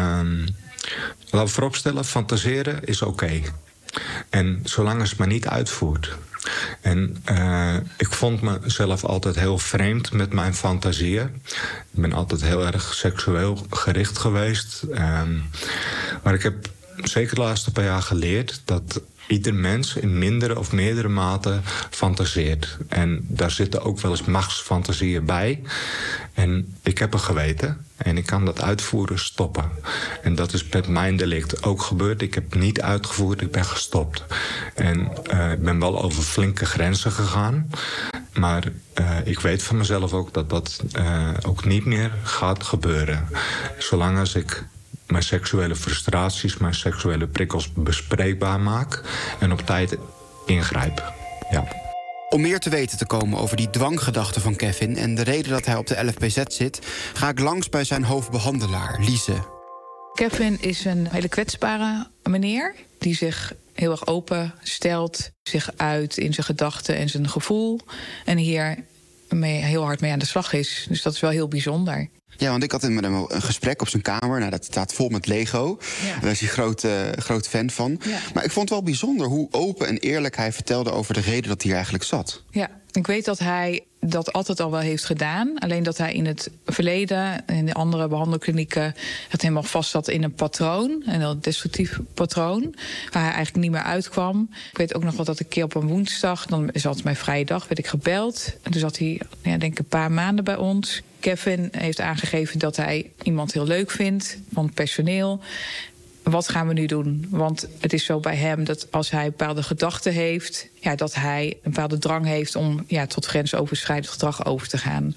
laten we vooropstellen, fantaseren is oké. En zolang het maar niet uitvoert. En ik vond mezelf altijd heel vreemd met mijn fantasieën. Ik ben altijd heel erg seksueel gericht geweest. Maar ik heb zeker de laatste paar jaar geleerd dat ieder mens in mindere of meerdere mate fantaseert. En daar zitten ook wel eens machtsfantasieën bij. En ik heb een geweten. En ik kan dat uitvoeren stoppen. En dat is met mijn delict ook gebeurd. Ik heb niet uitgevoerd, ik ben gestopt. En ik ben wel over flinke grenzen gegaan. Maar ik weet van mezelf ook dat dat ook niet meer gaat gebeuren. Zolang als ik mijn seksuele frustraties, mijn seksuele prikkels bespreekbaar maak... en op tijd ingrijp, ja. Om meer te weten te komen over die dwanggedachten van Kevin... en de reden dat hij op de LFBZ zit... ga ik langs bij zijn hoofdbehandelaar, Lise. Kevin is een hele kwetsbare meneer... die zich heel erg open stelt, zich uit in zijn gedachten en zijn gevoel... en hier heel hard mee aan de slag is. Dus dat is wel heel bijzonder. Ja, want ik had met hem een gesprek op zijn kamer. Nou, dat staat vol met Lego. Ja. Daar is hij groot fan van. Ja. Maar ik vond het wel bijzonder hoe open en eerlijk hij vertelde over de reden dat hij hier eigenlijk zat. Ja, ik weet dat hij dat altijd al wel heeft gedaan. Alleen dat hij in het verleden, in de andere behandelklinieken, het helemaal vast zat in een patroon. Een heel destructief patroon. Waar hij eigenlijk niet meer uitkwam. Ik weet ook nog wel dat een keer op een woensdag, dan is altijd mijn vrije dag, werd ik gebeld. En toen zat hij, denk ik, een paar maanden bij ons. Kevin heeft aangegeven dat hij iemand heel leuk vindt van het personeel. Wat gaan we nu doen? Want het is zo bij hem dat als hij bepaalde gedachten heeft, dat hij een bepaalde drang heeft om tot grensoverschrijdend gedrag over te gaan.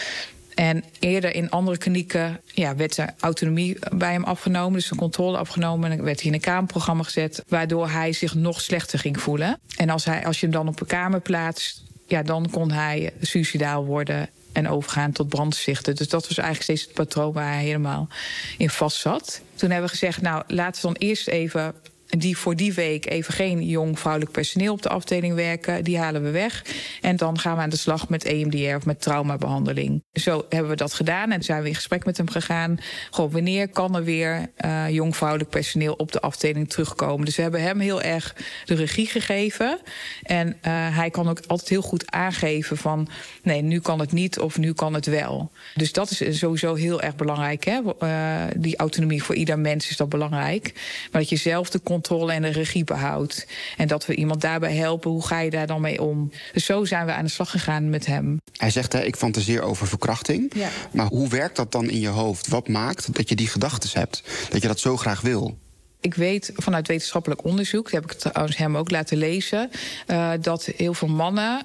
En eerder in andere klinieken werd er autonomie bij hem afgenomen, dus een controle afgenomen. En dan werd hij in een kamerprogramma gezet, waardoor hij zich nog slechter ging voelen. En als je hem dan op een kamer plaatst, dan kon hij suicidaal worden en overgaan tot brandstichten. Dus dat was eigenlijk steeds het patroon waar hij helemaal in vast zat. Toen hebben we gezegd, laten we dan eerst even voor die week even geen jong vrouwelijk personeel op de afdeling werken. Die halen we weg. En dan gaan we aan de slag met EMDR of met traumabehandeling. Zo hebben we dat gedaan en zijn we in gesprek met hem gegaan. Wanneer kan er weer jong vrouwelijk personeel op de afdeling terugkomen? Dus we hebben hem heel erg de regie gegeven. En hij kan ook altijd heel goed aangeven van, nee, nu kan het niet of nu kan het wel. Dus dat is sowieso heel erg belangrijk. Hè? Die autonomie voor ieder mens is dat belangrijk. Maar dat je zelf de controle en de regie behoudt. En dat we iemand daarbij helpen, hoe ga je daar dan mee om? Dus zo zijn we aan de slag gegaan met hem. Hij zegt, ik fantaseer over verkrachting. Ja. Maar hoe werkt dat dan in je hoofd? Wat maakt dat je die gedachten hebt? Dat je dat zo graag wil? Ik weet vanuit wetenschappelijk onderzoek, dat heb ik trouwens hem ook laten lezen, dat heel veel mannen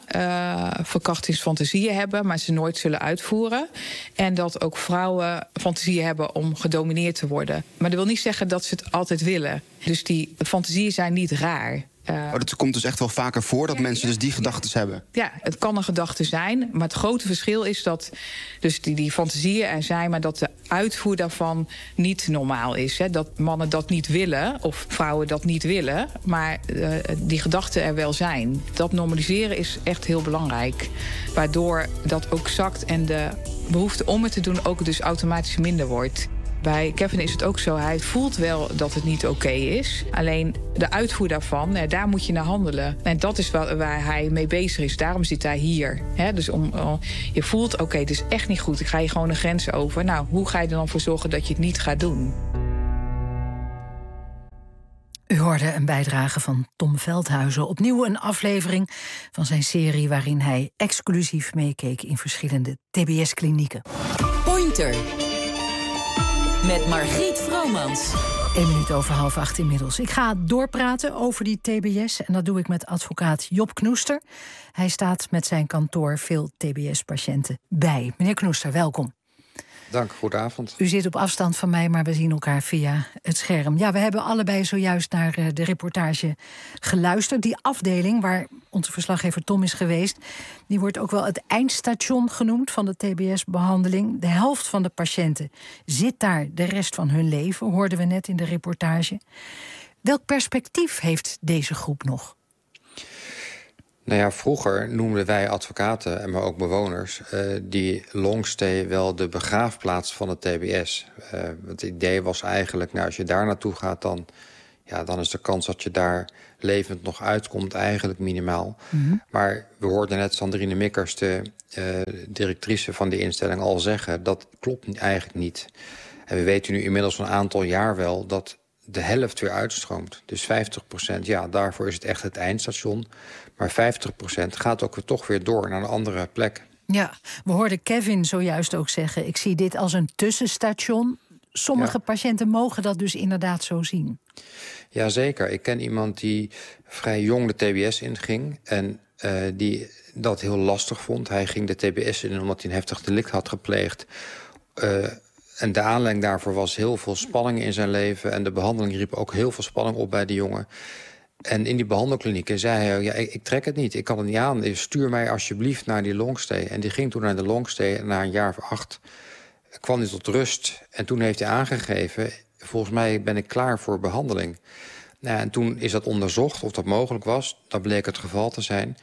verkrachtingsfantasieën hebben, maar ze nooit zullen uitvoeren. En dat ook vrouwen fantasieën hebben om gedomineerd te worden. Maar dat wil niet zeggen dat ze het altijd willen. Dus die fantasieën zijn niet raar. Dat komt dus echt wel vaker voor dat mensen dus die gedachten hebben? Ja, het kan een gedachte zijn. Maar het grote verschil is dat dus die fantasieën er zijn, maar dat de uitvoer daarvan niet normaal is. Hè? Dat mannen dat niet willen of vrouwen dat niet willen, maar die gedachten er wel zijn. Dat normaliseren is echt heel belangrijk. Waardoor dat ook zakt en de behoefte om het te doen ook dus automatisch minder wordt. Bij Kevin is het ook zo, hij voelt wel dat het niet oké is. Alleen de uitvoer daarvan, daar moet je naar handelen. En dat is waar hij mee bezig is. Daarom zit hij hier. Dus je voelt, oké, dit is echt niet goed. Ik ga je gewoon een grens over. Nou, hoe ga je er dan voor zorgen dat je het niet gaat doen? U hoorde een bijdrage van Tom Veldhuizen. Opnieuw een aflevering van zijn serie waarin hij exclusief meekeek in verschillende TBS-klinieken. Pointer. Met Margriet Vromans. 1 minuut over 7:30 inmiddels. Ik ga doorpraten over die TBS en dat doe ik met advocaat Job Knoester. Hij staat met zijn kantoor veel TBS-patiënten bij. Meneer Knoester, welkom. Dank, goedenavond. U zit op afstand van mij, maar we zien elkaar via het scherm. Ja, we hebben allebei zojuist naar de reportage geluisterd. Die afdeling waar onze verslaggever Tom is geweest, die wordt ook wel het eindstation genoemd van de TBS-behandeling. De helft van de patiënten zit daar de rest van hun leven, hoorden we net in de reportage. Welk perspectief heeft deze groep nog? Nou ja, vroeger noemden wij advocaten, maar ook bewoners, die longstay wel de begraafplaats van het TBS. Het idee was eigenlijk, als je daar naartoe gaat, dan is de kans dat je daar levend nog uitkomt eigenlijk minimaal. Mm-hmm. Maar we hoorden net Sandrine Mikkers, de directrice van die instelling, al zeggen, dat klopt eigenlijk niet. En we weten nu inmiddels een aantal jaar wel dat de helft weer uitstroomt. Dus 50%, daarvoor is het echt het eindstation. Maar 50% gaat ook toch weer door naar een andere plek. Ja, we hoorden Kevin zojuist ook zeggen, ik zie dit als een tussenstation. Sommige patiënten mogen dat dus inderdaad zo zien. Jazeker. Ik ken iemand die vrij jong de TBS inging en die dat heel lastig vond. Hij ging de TBS in omdat hij een heftig delict had gepleegd. En de aanleiding daarvoor was heel veel spanning in zijn leven. En de behandeling riep ook heel veel spanning op bij die jongen. En in die behandelklinieken zei hij, ik trek het niet. Ik kan het niet aan. Stuur mij alsjeblieft naar die longstay. En die ging toen naar de longstay. En na een jaar of 8 kwam hij tot rust. En toen heeft hij aangegeven, volgens mij ben ik klaar voor behandeling. Nou, en toen is dat onderzocht of dat mogelijk was. Dat bleek het geval te zijn.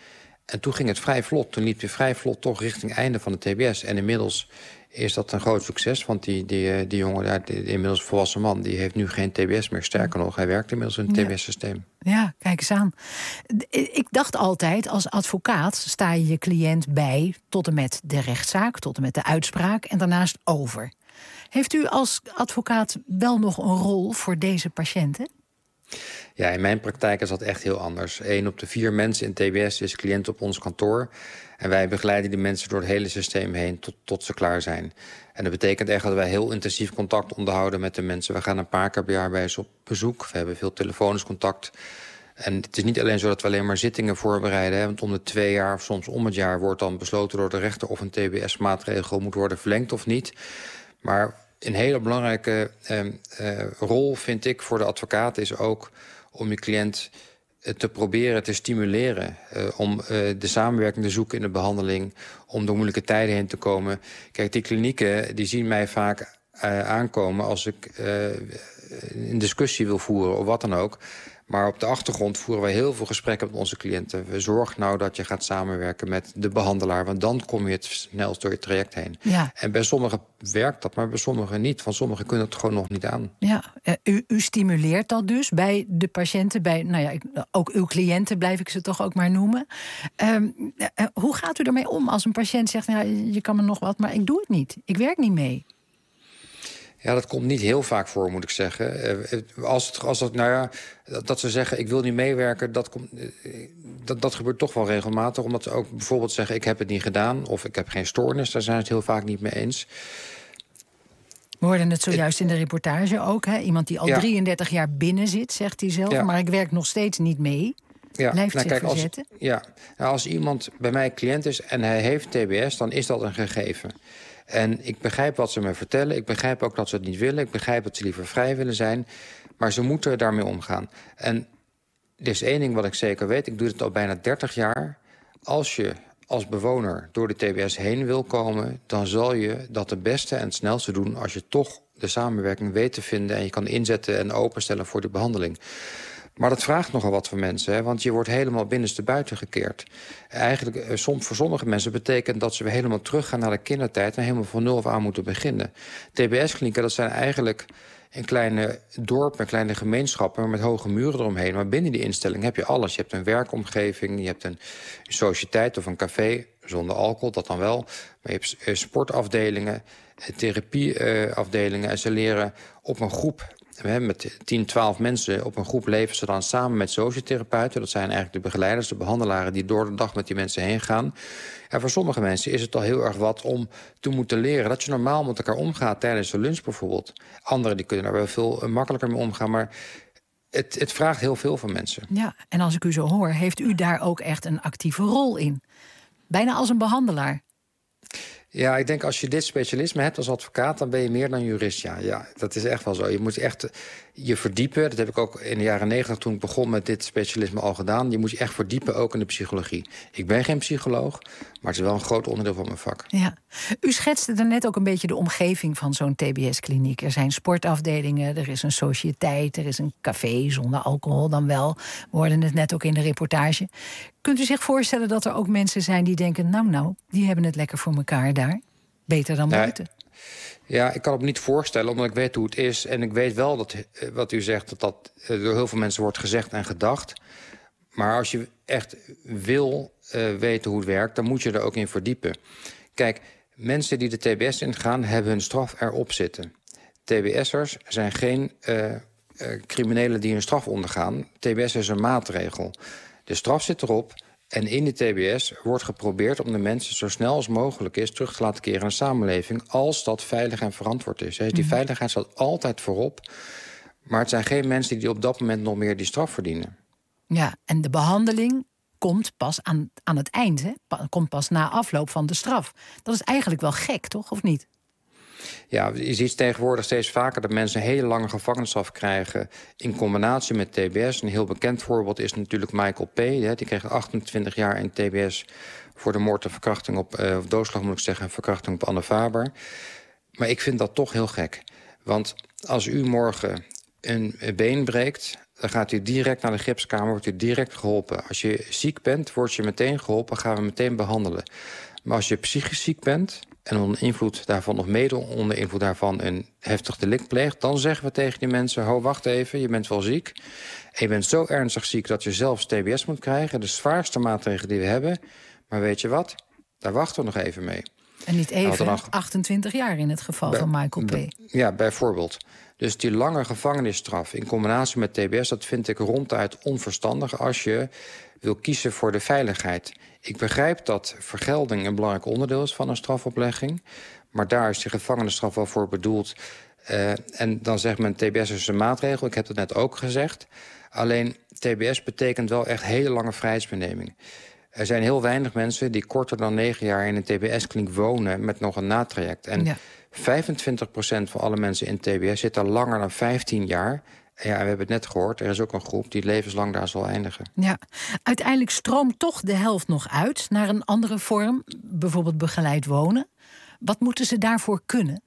En toen ging het vrij vlot. Toen liep je vrij vlot toch richting het einde van de TBS. En inmiddels is dat een groot succes. Want die jongen, die inmiddels volwassen man, die heeft nu geen TBS meer. Sterker nog, hij werkt inmiddels in het TBS-systeem. Ja, kijk eens aan. Ik dacht altijd, als advocaat sta je je cliënt bij tot en met de rechtszaak, tot en met de uitspraak en daarnaast over. Heeft u als advocaat wel nog een rol voor deze patiënten? Ja, in mijn praktijk is dat echt heel anders. 1 op de 4 mensen in TBS is cliënt op ons kantoor. En wij begeleiden die mensen door het hele systeem heen tot ze klaar zijn. En dat betekent echt dat wij heel intensief contact onderhouden met de mensen. We gaan een paar keer per jaar bij ze op bezoek. We hebben veel telefonisch contact. En het is niet alleen zo dat we alleen maar zittingen voorbereiden. Hè, want om de 2 jaar of soms om het jaar wordt dan besloten door de rechter of een TBS-maatregel moet worden verlengd of niet. Maar een hele belangrijke rol vind ik voor de advocaat is ook om je cliënt te proberen te stimuleren. Om de samenwerking te zoeken in de behandeling. Om door moeilijke tijden heen te komen. Kijk, die klinieken die zien mij vaak aankomen als ik een discussie wil voeren of wat dan ook. Maar op de achtergrond voeren wij heel veel gesprekken met onze cliënten. We zorgen nou dat je gaat samenwerken met de behandelaar. Want dan kom je het snelst door je traject heen. Ja. En bij sommigen werkt dat, maar bij sommigen niet. Want sommigen kunnen het gewoon nog niet aan. Ja, u stimuleert dat dus bij de patiënten, bij ook uw cliënten blijf ik ze toch ook maar noemen. Hoe gaat u ermee om als een patiënt zegt, je kan me nog wat, maar ik doe het niet. Ik werk niet mee. Ja, dat komt niet heel vaak voor, moet ik zeggen. Dat ze zeggen, ik wil niet meewerken, dat gebeurt toch wel regelmatig. Omdat ze ook bijvoorbeeld zeggen, ik heb het niet gedaan of ik heb geen stoornis. Daar zijn ze het heel vaak niet mee eens. We hoorden het zojuist in de reportage ook. Hè? Iemand die al 33 jaar binnen zit, zegt hij zelf. Ja. Maar ik werk nog steeds niet mee. Ja. Blijft zich verzetten. Als iemand bij mij cliënt is en hij heeft TBS, dan is dat een gegeven. En ik begrijp wat ze me vertellen. Ik begrijp ook dat ze het niet willen. Ik begrijp dat ze liever vrij willen zijn. Maar ze moeten daarmee omgaan. En er is 1 ding wat ik zeker weet. Ik doe het al bijna 30 jaar. Als je als bewoner door de TBS heen wil komen, dan zal je dat het beste en het snelste doen als je toch de samenwerking weet te vinden en je kan inzetten en openstellen voor de behandeling. Maar dat vraagt nogal wat van mensen, hè? Want je wordt helemaal binnenstebuiten gekeerd. Eigenlijk, voor sommige mensen betekent dat ze weer helemaal teruggaan naar de kindertijd en helemaal van 0 af aan moeten beginnen. TBS-klinieken, dat zijn eigenlijk een kleine dorpen, kleine gemeenschappen met hoge muren eromheen. Maar binnen die instelling heb je alles. Je hebt een werkomgeving, je hebt een sociëteit of een café, zonder alcohol, dat dan wel. Maar je hebt sportafdelingen, therapieafdelingen en ze leren op een groep. Met 10, 12 mensen op een groep leven ze dan samen met sociotherapeuten. Dat zijn eigenlijk de begeleiders, de behandelaren die door de dag met die mensen heen gaan. En voor sommige mensen is het al heel erg wat om te moeten leren dat je normaal met elkaar omgaat tijdens de lunch bijvoorbeeld. Anderen die kunnen daar wel veel makkelijker mee omgaan, maar het vraagt heel veel van mensen. Ja, en als ik u zo hoor, heeft u daar ook echt een actieve rol in? Bijna als een behandelaar. Ja, ik denk als je dit specialisme hebt als advocaat, dan ben je meer dan jurist. Ja, dat is echt wel zo. Je moet echt je verdiepen. Dat heb ik ook in de jaren 90 toen ik begon met dit specialisme al gedaan. Je moet je echt verdiepen, ook in de psychologie. Ik ben geen psycholoog, maar het is wel een groot onderdeel van mijn vak. Ja. U schetste daarnet ook een beetje de omgeving van zo'n TBS-kliniek. Er zijn sportafdelingen, er is een sociëteit, er is een café zonder alcohol dan wel. We hoorden het net ook in de reportage. Kunt u zich voorstellen dat er ook mensen zijn die denken, nou, die hebben het lekker voor elkaar daar? Beter dan buiten. Ja, ik kan het me niet voorstellen, omdat ik weet hoe het is. En ik weet wel dat, wat u zegt, dat door heel veel mensen wordt gezegd en gedacht. Maar als je echt wil weten hoe het werkt, dan moet je er ook in verdiepen. Kijk, mensen die de TBS ingaan, hebben hun straf erop zitten. TBS'ers zijn geen criminelen die hun straf ondergaan. TBS is een maatregel. De straf zit erop. En in de TBS wordt geprobeerd om de mensen zo snel als mogelijk is terug te laten keren in de samenleving, als dat veilig en verantwoord is. Die veiligheid staat altijd voorop. Maar het zijn geen mensen die op dat moment nog meer die straf verdienen. Ja, en de behandeling komt pas aan het eind, hè? Komt pas na afloop van de straf. Dat is eigenlijk wel gek, toch? Of niet? Ja, je ziet tegenwoordig steeds vaker dat mensen een hele lange gevangenisstraf krijgen in combinatie met TBS. Een heel bekend voorbeeld is natuurlijk Michael P. Die kreeg 28 jaar in TBS voor de moord en verkrachting of doodslag moet ik zeggen, verkrachting op Anne Faber. Maar ik vind dat toch heel gek. Want als u morgen een been breekt, dan gaat u direct naar de gipskamer, wordt u direct geholpen. Als je ziek bent, word je meteen geholpen, gaan we meteen behandelen. Maar als je psychisch ziek bent en onder invloed daarvan of mede onder invloed daarvan een heftig delict pleegt, dan zeggen we tegen die mensen, ho, wacht even, je bent wel ziek. En je bent zo ernstig ziek dat je zelfs TBS moet krijgen. De zwaarste maatregelen die we hebben. Maar weet je wat? Daar wachten we nog even mee. En niet even, 28 jaar in het geval van Michael P. Ja, bijvoorbeeld. Dus die lange gevangenisstraf in combinatie met TBS, dat vind ik ronduit onverstandig als je wil kiezen voor de veiligheid. Ik begrijp dat vergelding een belangrijk onderdeel is van een strafoplegging. Maar daar is die gevangenisstraf wel voor bedoeld. En dan zegt men, TBS is een maatregel. Ik heb het net ook gezegd. Alleen, TBS betekent wel echt hele lange vrijheidsbeneming. Er zijn heel weinig mensen die korter dan 9 jaar in een TBS-kliniek wonen met nog een natraject. En 25% van alle mensen in TBS zit al langer dan 15 jaar. En ja, we hebben het net gehoord, er is ook een groep die levenslang daar zal eindigen. Ja, uiteindelijk stroomt toch de helft nog uit naar een andere vorm, bijvoorbeeld begeleid wonen. Wat moeten ze daarvoor kunnen?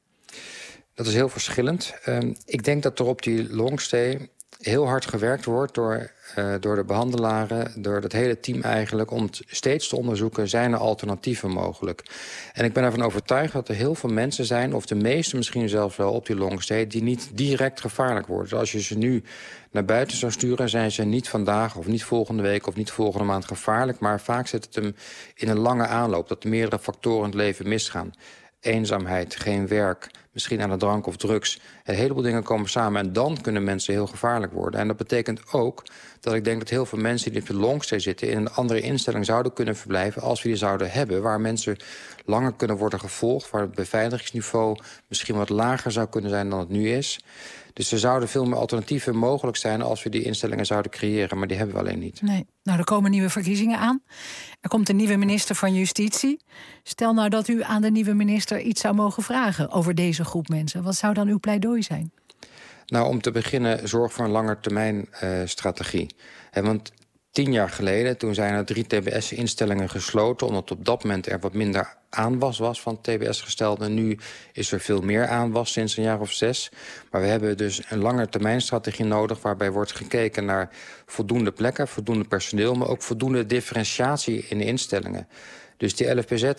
Dat is heel verschillend. Ik denk dat er op die longstay heel hard gewerkt wordt door de behandelaren, door het hele team eigenlijk, om steeds te onderzoeken, zijn er alternatieven mogelijk. En ik ben ervan overtuigd dat er heel veel mensen zijn, of de meeste misschien zelfs wel op die longstay, die niet direct gevaarlijk worden. Als je ze nu naar buiten zou sturen, zijn ze niet vandaag of niet volgende week of niet volgende maand gevaarlijk, maar vaak zit het hem in een lange aanloop, dat er meerdere factoren in het leven misgaan. Eenzaamheid, geen werk, misschien aan de drank of drugs. Een heleboel dingen komen samen en dan kunnen mensen heel gevaarlijk worden. En dat betekent ook dat ik denk dat heel veel mensen die op de longstay zitten in een andere instelling zouden kunnen verblijven als we die zouden hebben, waar mensen langer kunnen worden gevolgd, waar het beveiligingsniveau misschien wat lager zou kunnen zijn dan het nu is. Dus er zouden veel meer alternatieven mogelijk zijn als we die instellingen zouden creëren, maar die hebben we alleen niet. Nee. Nou, er komen nieuwe verkiezingen aan. Er komt een nieuwe minister van Justitie. Stel nou dat u aan de nieuwe minister iets zou mogen vragen over deze groep mensen. Wat zou dan uw pleidooi zijn? Nou, om te beginnen, zorg voor een langetermijnstrategie. Want 10 jaar geleden, toen zijn er 3 TBS-instellingen gesloten, omdat op dat moment er wat minder aanwas was van TBS-gestelden. Nu is er veel meer aanwas sinds een jaar of 6. Maar we hebben dus een langetermijnstrategie nodig, waarbij wordt gekeken naar voldoende plekken, voldoende personeel, maar ook voldoende differentiatie in de instellingen. Dus die LFPZ,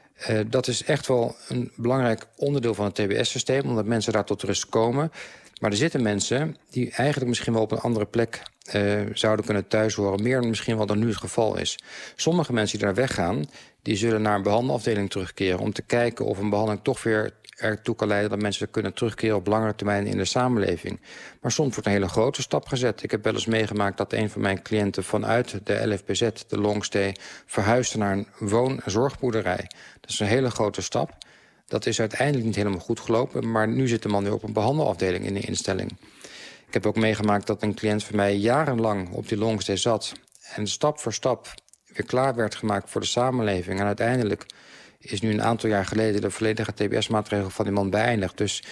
dat is echt wel een belangrijk onderdeel van het TBS-systeem, omdat mensen daar tot rust komen. Maar er zitten mensen die eigenlijk misschien wel op een andere plek zouden kunnen thuishoren, meer misschien wel dan nu het geval is. Sommige mensen die daar weggaan, die zullen naar een behandelafdeling terugkeren om te kijken of een behandeling toch weer ertoe kan leiden dat mensen kunnen terugkeren op langere termijn in de samenleving. Maar soms wordt een hele grote stap gezet. Ik heb wel eens meegemaakt dat een van mijn cliënten vanuit de LFPZ, de longstay, verhuisde naar een woon- en zorgboerderij. Dat is een hele grote stap. Dat is uiteindelijk niet helemaal goed gelopen, maar nu zit de man weer op een behandelafdeling in de instelling. Ik heb ook meegemaakt dat een cliënt van mij jarenlang op die longstay zat en stap voor stap weer klaar werd gemaakt voor de samenleving. En uiteindelijk is nu een aantal jaar geleden de volledige TBS-maatregel van die man beëindigd. Dus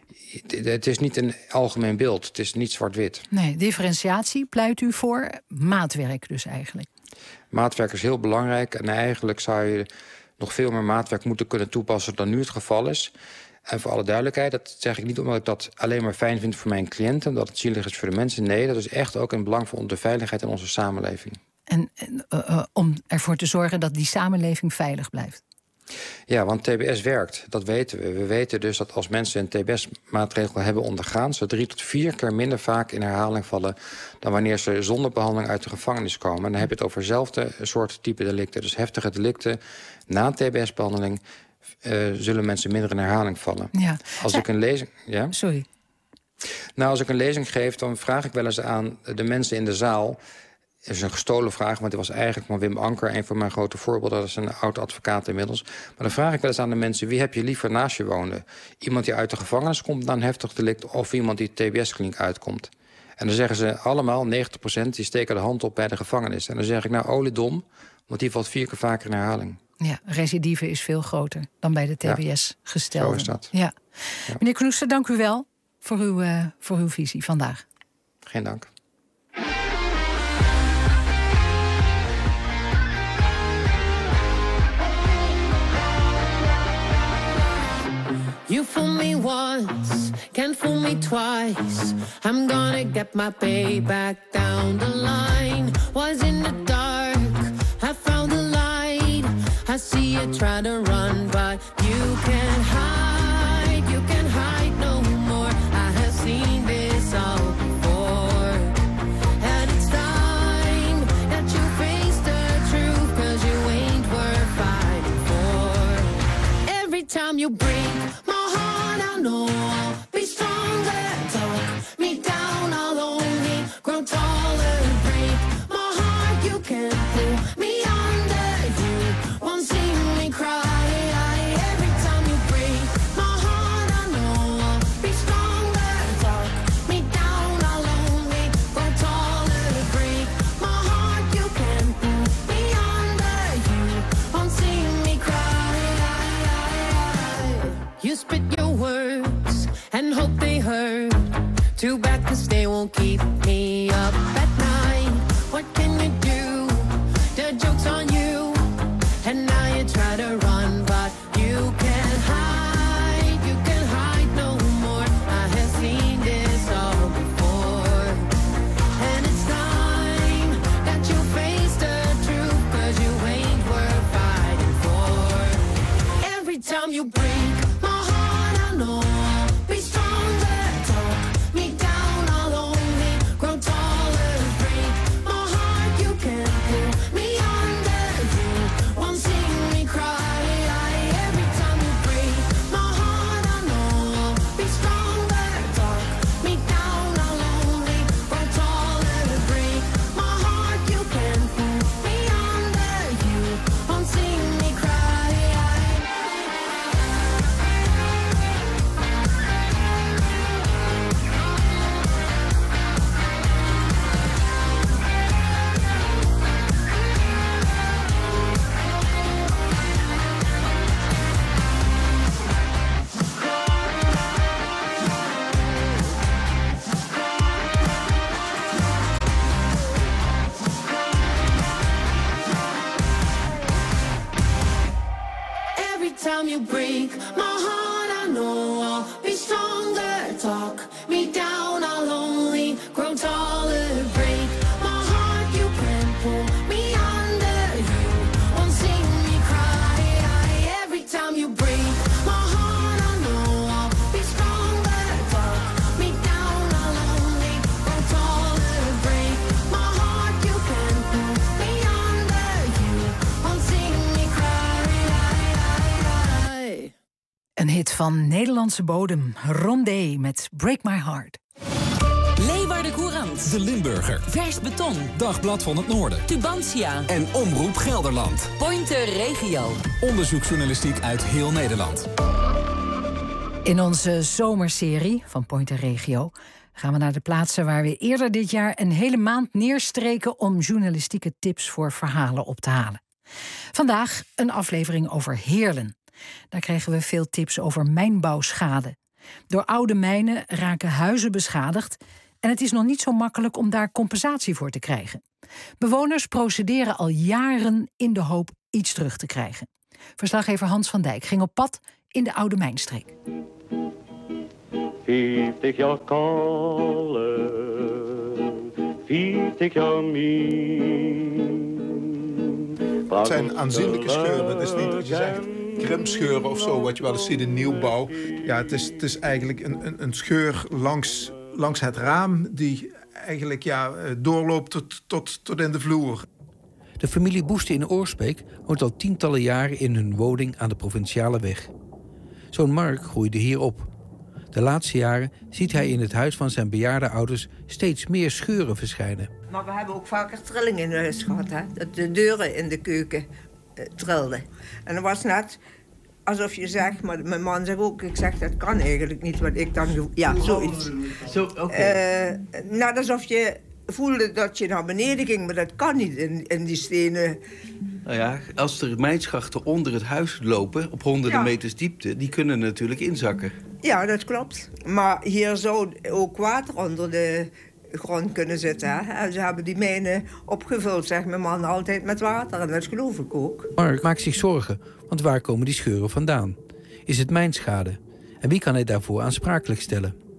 het is niet een algemeen beeld. Het is niet zwart-wit. Nee, differentiatie pleit u voor. Maatwerk dus eigenlijk. Maatwerk is heel belangrijk. En eigenlijk zou je nog veel meer maatwerk moeten kunnen toepassen dan nu het geval is. En voor alle duidelijkheid, dat zeg ik niet omdat ik dat alleen maar fijn vind voor mijn cliënten, dat het zielig is voor de mensen. Nee, dat is echt ook in belang van de veiligheid in onze samenleving. En om ervoor te zorgen dat die samenleving veilig blijft. Ja, want TBS werkt, dat weten we. We weten dus dat als mensen een TBS-maatregel hebben ondergaan, ze 3 tot 4 keer minder vaak in herhaling vallen dan wanneer ze zonder behandeling uit de gevangenis komen. En dan heb je het over hetzelfde soort type delicten. Dus heftige delicten na TBS-behandeling zullen mensen minder in herhaling vallen. Ja. Als ik een lezing... Ja? Sorry. Nou, als ik een lezing geef, dan vraag ik wel eens aan de mensen in de zaal. Het is een gestolen vraag, want die was eigenlijk van Wim Anker, een van mijn grote voorbeelden. Dat is een oud advocaat inmiddels. Maar dan vraag ik wel eens aan de mensen, wie heb je liever naast je wonen? Iemand die uit de gevangenis komt na een heftig delict, of iemand die TBS-kliniek uitkomt? En dan zeggen ze allemaal, 90%, die steken de hand op bij de gevangenis. En dan zeg ik, nou, oliedom, want die valt 4 keer vaker in herhaling. Ja, recidive is veel groter dan bij de TBS-gestelden. Zo is dat. Ja. Meneer Knoester, dank u wel voor uw visie vandaag. Geen dank. You fooled me once, can't fool me twice. I'm gonna get my payback down the line. Was in the dark, I found the light. I see you try to run, but you can't hide no more. I have seen this all before. And it's time that you face the truth, 'cause you ain't worth fighting for. Every time you break my heart, I know I'll be stronger. Talk me down, I'll only grow taller. Break my heart, you can't pull me under. You won't see me cry. Every time you break my heart, I know I'll be stronger. Talk me down, I'll only grow taller. Break my heart, you can't pull me under. You won't see me cry. You spit your words and hope they hurt. Too bad 'cause they won't keep me up at night. What can you do? The joke's on you. And now you try to run, but you can't hide no more. I have seen this all before. And it's time that you face the truth, 'cause you ain't worth fighting for. Every time you break my heart, I know I'll be stronger. Talk me down, I'll only grow taller. Break my heart, you can't pull me under. You won't see me cry. Every time you break my heart, I know I'll be stronger. Talk me down, I'll only grow taller. Break my heart, you can't pull me under. You won't see me cry. Every time you break my heart, I know I'll be stronger. Talk me down, I'll only grow taller. Break my heart, you can't pull me under. You won't see me cry. Every time you break my heart, I know I'll be stronger. Talk me down, I'll only grow taller. Break my heart, you can't pull me under. You won't see me cry. Een hit van Nederlandse bodem, Rondé met Break My Heart. Leeuwarden Courant. De Limburger. Vers Beton. Dagblad van het Noorden. Tubantia. En Omroep Gelderland. Pointer Regio. Onderzoeksjournalistiek uit heel Nederland. In onze zomerserie van Pointer Regio gaan we naar de plaatsen waar we eerder dit jaar een hele maand neerstreken om journalistieke tips voor verhalen op te halen. Vandaag een aflevering over Heerlen. Daar kregen we veel tips over mijnbouwschade. Door oude mijnen raken huizen beschadigd en het is nog niet zo makkelijk om daar compensatie voor te krijgen. Bewoners procederen al jaren in de hoop iets terug te krijgen. Verslaggever Hans van Dijk ging op pad in de oude mijnstreek. 50 jaar kallen, 50 jaar min. Het zijn aanzienlijke scheuren. Het is niet dat je zegt krimpscheuren of zo, wat je wel eens ziet in nieuwbouw. Ja, het is eigenlijk een scheur langs het raam die eigenlijk doorloopt tot in de vloer. De familie Boeste in Oorsbeek woont al tientallen jaren in hun woning aan de provinciale weg. Zoon Mark groeide hier op. De laatste jaren ziet hij in het huis van zijn bejaarde ouders steeds meer scheuren verschijnen. Maar we hebben ook vaker trilling in huis gehad, hè? Dat de deuren in de keuken trilden. En dat was net alsof je zegt, maar mijn man zegt ook, ik zeg dat kan eigenlijk niet, wat ik dan doe. Ja, zoiets. Net alsof je voelde dat je naar beneden ging, maar dat kan niet in die stenen. Nou ja, als er mijnschachten onder het huis lopen, op honderden meters diepte, die kunnen natuurlijk inzakken. Ja, dat klopt. Maar hier zou ook water onder de grond kunnen zitten. Hè? En ze hebben die mijnen opgevuld, zegt mijn man, altijd met water. En dat geloof ik ook. Mark maakt zich zorgen, want waar komen die scheuren vandaan? Is het mijnschade? En wie kan hij daarvoor aansprakelijk stellen?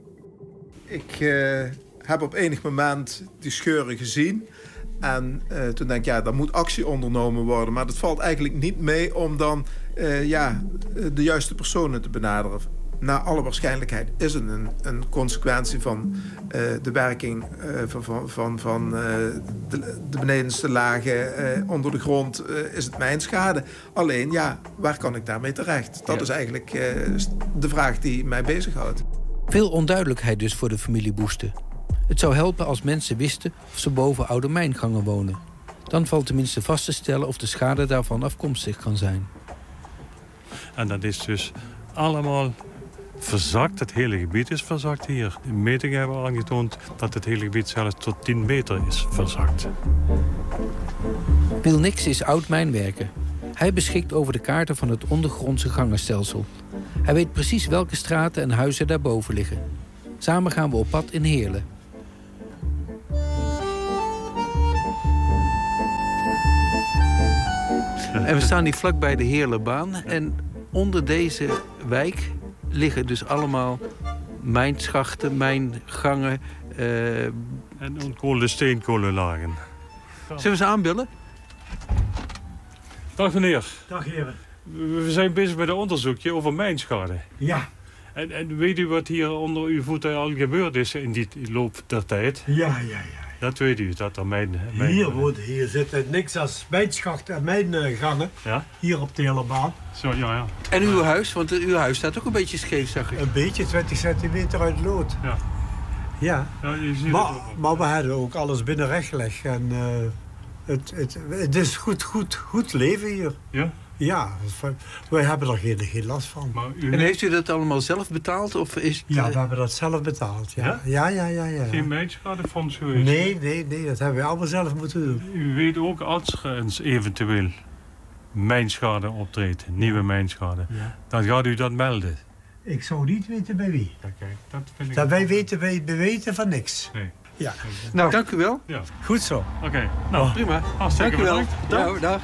Ik heb op enig moment die scheuren gezien. En toen denk ik, ja, daar moet actie ondernomen worden. Maar dat valt eigenlijk niet mee om dan de juiste personen te benaderen. Naar alle waarschijnlijkheid is het een consequentie van de werking van de benedenste lagen onder de grond. Is het mijnschade. Alleen, ja, waar kan ik daarmee terecht? Dat is eigenlijk de vraag die mij bezighoudt. Veel onduidelijkheid dus voor de familie Boeste. Het zou helpen als mensen wisten of ze boven oude mijngangen wonen. Dan valt tenminste vast te stellen of de schade daarvan afkomstig kan zijn. En dat is dus allemaal verzakt. Het hele gebied is verzakt hier. De metingen hebben aangetoond dat het hele gebied zelfs tot 10 meter is verzakt. Piel Nix is oud-mijnwerker. Hij beschikt over de kaarten van het ondergrondse gangenstelsel. Hij weet precies welke straten en huizen daarboven liggen. Samen gaan we op pad in Heerlen. En we staan hier vlakbij de Heerlenbaan. En onder deze wijk liggen dus allemaal mijnschachten, mijngangen. En steenkolenlagen. Zullen we ze aanbellen? Dag meneer. Dag heren. We zijn bezig met een onderzoekje over mijnschade. Ja. En weet u wat hier onder uw voeten al gebeurd is in die loop der tijd? Ja. Dat weet u, dat er Hier zit niks als mijnschachten en mijngangen. Ja? Hier op de hele baan. Zo, ja. En uw huis? Want uw huis staat ook een beetje scheef, zag ik. Een beetje, 20 centimeter uit lood. Ja. Je ziet maar we hadden ook alles binnen rechtgelegd. En het is goed leven hier. Ja? Ja, wij hebben er geen last van. En heeft u dat allemaal zelf betaald? Of is het, Ja, we hebben dat zelf betaald. Ja? Geen mijnschadefonds geweest? Nee, dat hebben we allemaal zelf moeten doen. U weet ook als er eens eventueel mijnschade optreedt, nieuwe mijnschade, dan gaat u dat melden. Ik zou niet weten bij wie. Dat vind ik wij weten van niks. Nee. Ja. Nou, dank u wel. Ja. Goed zo. Oké. Nou, prima. Hartstikke dank u wel. bedankt. Dag.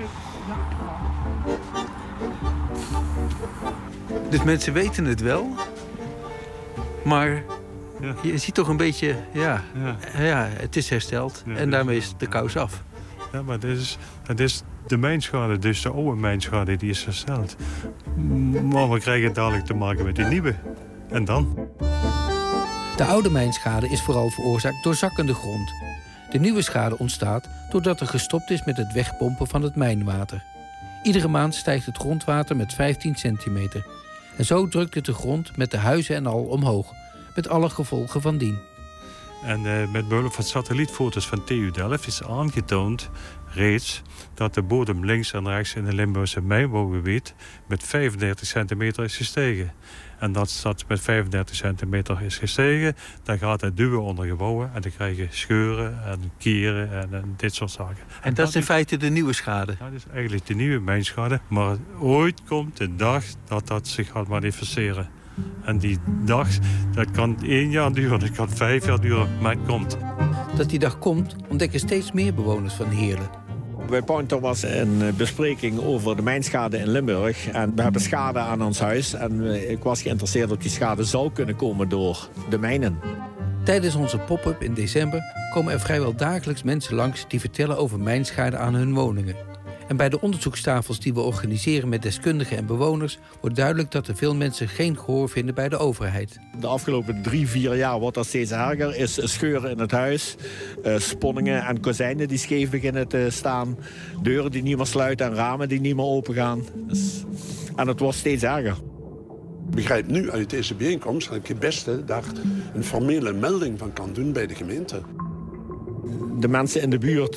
Dus mensen weten het wel, maar je ziet toch een beetje, het is hersteld en daarmee is de kous af. Ja, maar het is de mijnschade, dus de oude mijnschade, die is hersteld. Maar we krijgen dadelijk te maken met die nieuwe. En dan? De oude mijnschade is vooral veroorzaakt door zakkende grond. De nieuwe schade ontstaat doordat er gestopt is met het wegpompen van het mijnwater. Iedere maand stijgt het grondwater met 15 centimeter. En zo drukt het de grond met de huizen en al omhoog, met alle gevolgen van dien. En met behulp van satellietfoto's van TU Delft is aangetoond reeds dat de bodem links en rechts in het Limburgse mijnbouwgebied met 35 centimeter is gestegen. En dat met 35 centimeter is gestegen, dan gaat het duwen onder gebouwen en dan krijg je scheuren en kieren en dit soort zaken. En dat is in feite de nieuwe schade? Dat is eigenlijk de nieuwe mijnschade, maar ooit komt de dag dat zich gaat manifesteren. En die dag, dat kan 1 jaar duren, dat kan 5 jaar duren, maar het komt. Dat die dag komt, ontdekken steeds meer bewoners van Heerlen. Bij Pointer was een bespreking over de mijnschade in Limburg. En we hebben schade aan ons huis. En ik was geïnteresseerd of die schade zou kunnen komen door de mijnen. Tijdens onze pop-up in december komen er vrijwel dagelijks mensen langs die vertellen over mijnschade aan hun woningen. En bij de onderzoekstafels die we organiseren met deskundigen en bewoners wordt duidelijk dat er veel mensen geen gehoor vinden bij de overheid. De afgelopen 3-4 jaar wordt dat steeds erger. Is scheuren in het huis, sponningen en kozijnen die scheef beginnen te staan, deuren die niet meer sluiten en ramen die niet meer open gaan. En het wordt steeds erger. Ik begrijp nu uit deze bijeenkomst dat ik het beste daar een formele melding van kan doen bij de gemeente. De mensen in de buurt,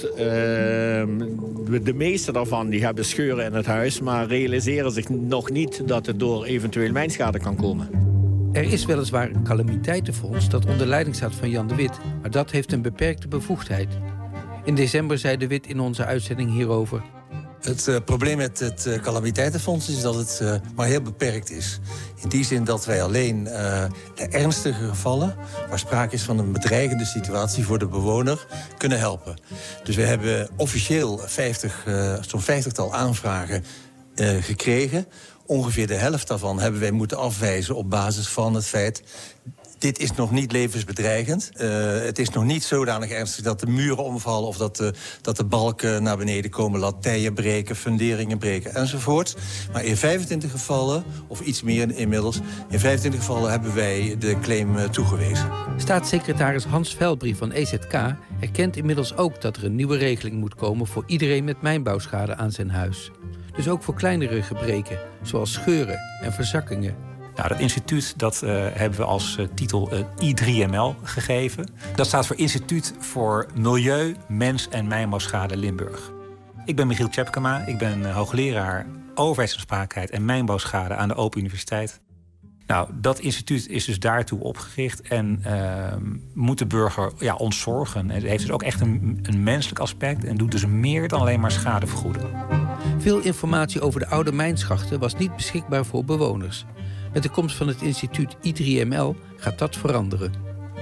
de meeste daarvan, die hebben scheuren in het huis, maar realiseren zich nog niet dat het door eventueel mijnschade kan komen. Er is weliswaar een calamiteitenfonds dat onder leiding staat van Jan de Wit, maar dat heeft een beperkte bevoegdheid. In december zei de Wit in onze uitzending hierover: Het probleem met het calamiteitenfonds is dat het maar heel beperkt is. In die zin dat wij alleen de ernstige gevallen, waar sprake is van een bedreigende situatie voor de bewoner, kunnen helpen. Dus we hebben officieel zo'n 50-tal aanvragen gekregen. Ongeveer de helft daarvan hebben wij moeten afwijzen op basis van het feit Dit is nog niet levensbedreigend. Het is nog niet zodanig ernstig dat de muren omvallen... of dat de balken naar beneden komen, lattijen breken, funderingen breken enzovoort. Maar in 25 gevallen, of iets meer inmiddels... in 25 gevallen hebben wij de claim toegewezen. Staatssecretaris Hans Velbrief van EZK erkent inmiddels ook dat er een nieuwe regeling moet komen... voor iedereen met mijnbouwschade aan zijn huis. Dus ook voor kleinere gebreken, zoals scheuren en verzakkingen. Nou, dat instituut hebben we als titel I3ML gegeven. Dat staat voor Instituut voor Milieu, Mens en Mijnbouwschade Limburg. Ik ben Michiel Tjepkema, ik ben hoogleraar overheidsaansprakelijkheid en mijnbouwschade aan de Open Universiteit. Nou, dat instituut is dus daartoe opgericht en moet de burger ontzorgen. Het heeft dus ook echt een menselijk aspect en doet dus meer dan alleen maar schade vergoeden. Veel informatie over de oude mijnschachten was niet beschikbaar voor bewoners. Met de komst van het instituut I3ML gaat dat veranderen.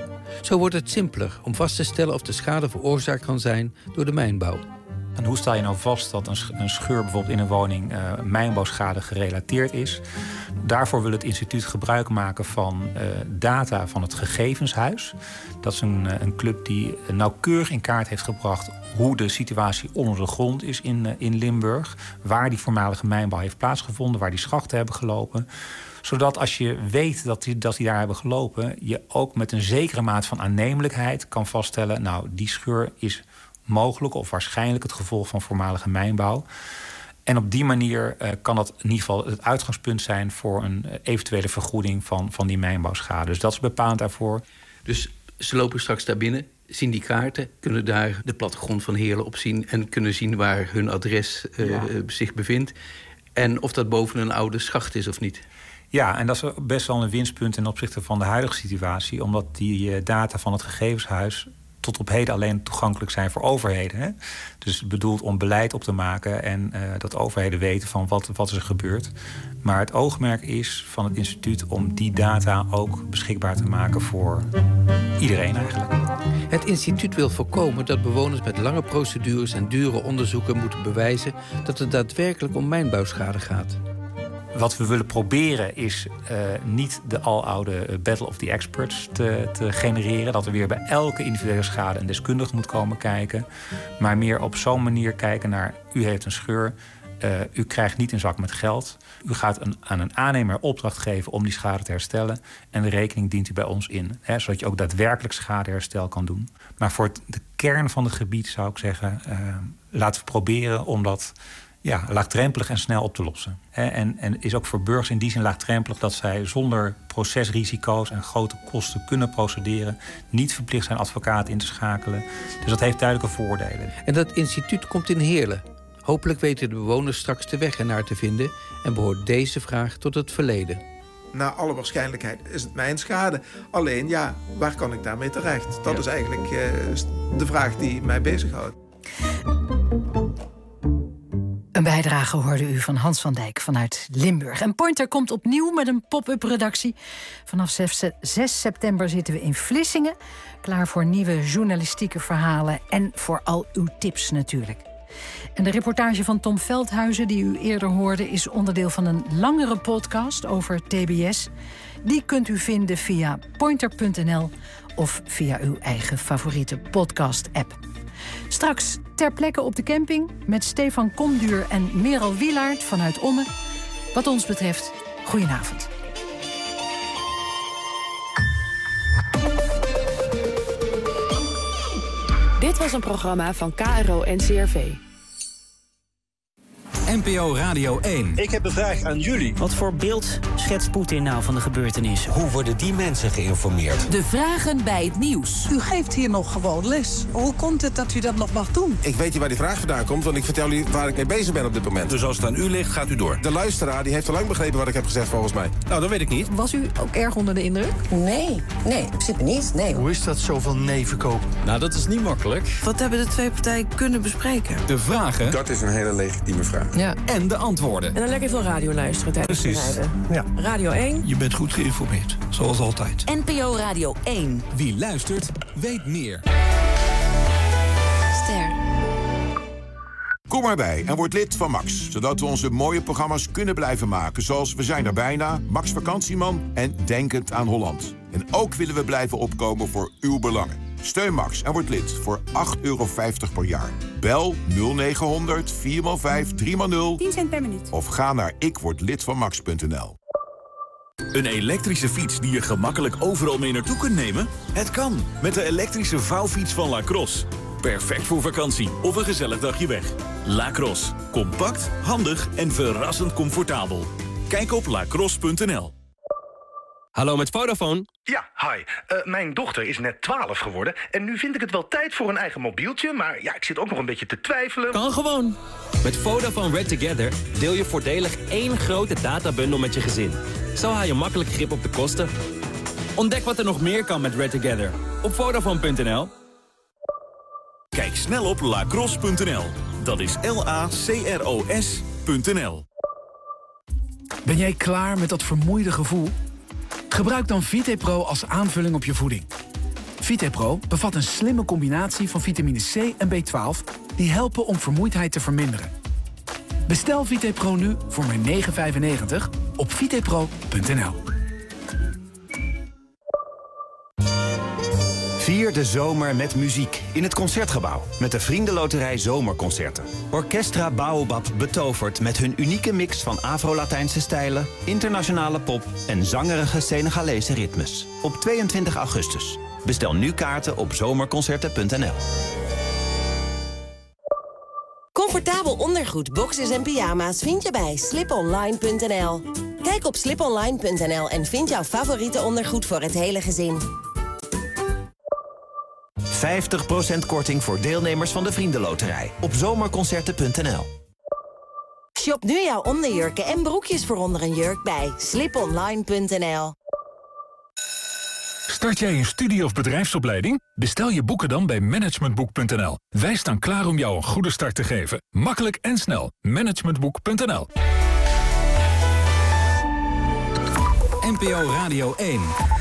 Zo wordt het simpeler om vast te stellen of de schade veroorzaakt kan zijn door de mijnbouw. En hoe stel je nou vast dat een scheur bijvoorbeeld in een woning mijnbouwschade gerelateerd is? Daarvoor wil het instituut gebruik maken van data van het gegevenshuis. Dat is een club die nauwkeurig in kaart heeft gebracht hoe de situatie onder de grond is in Limburg. Waar die voormalige mijnbouw heeft plaatsgevonden, waar die schachten hebben gelopen. Zodat als je weet dat die daar hebben gelopen, je ook met een zekere maat van aannemelijkheid kan vaststellen, nou, die scheur is mogelijk of waarschijnlijk het gevolg van voormalige mijnbouw. En op die manier kan dat in ieder geval het uitgangspunt zijn voor een eventuele vergoeding van die mijnbouwschade. Dus dat is bepalend daarvoor. Dus ze lopen straks daar binnen, zien die kaarten, kunnen daar de plattegrond van Heerlen op zien en kunnen zien waar hun adres zich bevindt. En of dat boven een oude schacht is of niet. Ja, en dat is best wel een winstpunt ten opzichte van de huidige situatie, omdat die data van het gegevenshuis tot op heden alleen toegankelijk zijn voor overheden. Hè? Dus bedoeld om beleid op te maken en dat overheden weten van wat is er gebeurd. Maar het oogmerk is van het instituut om die data ook beschikbaar te maken voor iedereen eigenlijk. Het instituut wil voorkomen dat bewoners met lange procedures en dure onderzoeken moeten bewijzen dat het daadwerkelijk om mijnbouwschade gaat. Wat we willen proberen is niet de aloude battle of the experts te genereren. Dat er weer bij elke individuele schade een deskundige moet komen kijken. Maar meer op zo'n manier kijken naar, u heeft een scheur. U krijgt niet een zak met geld. U gaat aan een aannemer opdracht geven om die schade te herstellen. En de rekening dient u bij ons in. Hè, zodat je ook daadwerkelijk schadeherstel kan doen. Maar voor de kern van het gebied zou ik zeggen, laten we proberen om dat laagdrempelig en snel op te lossen. En is ook voor burgers in die zin laagdrempelig dat zij zonder procesrisico's en grote kosten kunnen procederen, niet verplicht zijn advocaten in te schakelen. Dus dat heeft duidelijke voordelen. En dat instituut komt in Heerlen. Hopelijk weten de bewoners straks de weg ernaar te vinden en behoort deze vraag tot het verleden. Naar alle waarschijnlijkheid is het mijn schade. Alleen, waar kan ik daarmee terecht? Dat is eigenlijk de vraag die mij bezighoudt. Een bijdrage hoorde u van Hans van Dijk vanuit Limburg. En Pointer komt opnieuw met een pop-up redactie. Vanaf 6 september zitten we in Vlissingen. Klaar voor nieuwe journalistieke verhalen en voor al uw tips natuurlijk. En de reportage van Tom Veldhuizen die u eerder hoorde is onderdeel van een langere podcast over TBS. Die kunt u vinden via pointer.nl of via uw eigen favoriete podcast-app. Straks ter plekke op de camping met Stefan Komduur en Merel Wielaert vanuit Ommen. Wat ons betreft, goedenavond. Dit was een programma van KRO-NCRV. NPO Radio 1. Ik heb een vraag aan jullie. Wat voor beeld schetst Poetin nou van de gebeurtenissen? Hoe worden die mensen geïnformeerd? De vragen bij het nieuws. U geeft hier nog gewoon les. Hoe komt het dat u dat nog mag doen? Ik weet niet waar die vraag vandaan komt, want ik vertel u waar ik mee bezig ben op dit moment. Dus als het aan u ligt, gaat u door. De luisteraar die heeft al lang begrepen wat ik heb gezegd volgens mij. Nou, dat weet ik niet. Was u ook erg onder de indruk? Nee, in principe niet. Nee. Hoe is dat zoveel nee verkopen? Nou, dat is niet makkelijk. Wat hebben de twee partijen kunnen bespreken? De vragen. Dat is een hele legitieme vraag. Ja. En de antwoorden. En dan lekker veel radio luisteren tijdens het rijden. Ja. Radio 1. Je bent goed geïnformeerd, zoals altijd. NPO Radio 1. Wie luistert, weet meer. Ster. Kom erbij en word lid van Max, zodat we onze mooie programma's kunnen blijven maken. Zoals We zijn er bijna, Max Vakantieman en Denkend aan Holland. En ook willen we blijven opkomen voor uw belangen. Steun Max en word lid voor €8,50 per jaar. Bel 0900 4x5 3x0 10 cent per minuut. of ga naar ikwordlidvanmax.nl. Een elektrische fiets die je gemakkelijk overal mee naartoe kunt nemen? Het kan, met de elektrische vouwfiets van Lacrosse. Perfect voor vakantie of een gezellig dagje weg. Lacrosse. Compact, handig en verrassend comfortabel. Kijk op lacrosse.nl. Hallo, met Vodafone. Ja, hi. Mijn dochter is net 12 geworden en nu vind ik het wel tijd voor een eigen mobieltje, maar ja, ik zit ook nog een beetje te twijfelen. Kan gewoon. Met Vodafone Red Together deel je voordelig één grote databundel met je gezin. Zo haal je makkelijk grip op de kosten. Ontdek wat er nog meer kan met Red Together op Vodafone.nl. Kijk snel op lacrosse.nl. Dat is LACROS.nl. Ben jij klaar met dat vermoeide gevoel? Gebruik dan VitePro als aanvulling op je voeding. VitePro bevat een slimme combinatie van vitamine C en B12... die helpen om vermoeidheid te verminderen. Bestel VitePro nu voor maar €9,95 op vitepro.nl. Vier de zomer met muziek in het Concertgebouw met de Vriendenloterij Zomerconcerten. Orchestra Baobab betovert met hun unieke mix van Afro-Latijnse stijlen, internationale pop en zangerige Senegalese ritmes. Op 22 augustus. Bestel nu kaarten op zomerconcerten.nl. Comfortabel ondergoed, boxers en pyjama's vind je bij sliponline.nl. Kijk op sliponline.nl en vind jouw favoriete ondergoed voor het hele gezin. 50% korting voor deelnemers van de Vriendenloterij op zomerconcerten.nl. Shop nu jouw onderjurken en broekjes voor onder een jurk bij sliponline.nl. Start jij een studie- of bedrijfsopleiding? Bestel je boeken dan bij managementboek.nl. Wij staan klaar om jou een goede start te geven. Makkelijk en snel. Managementboek.nl. NPO Radio 1.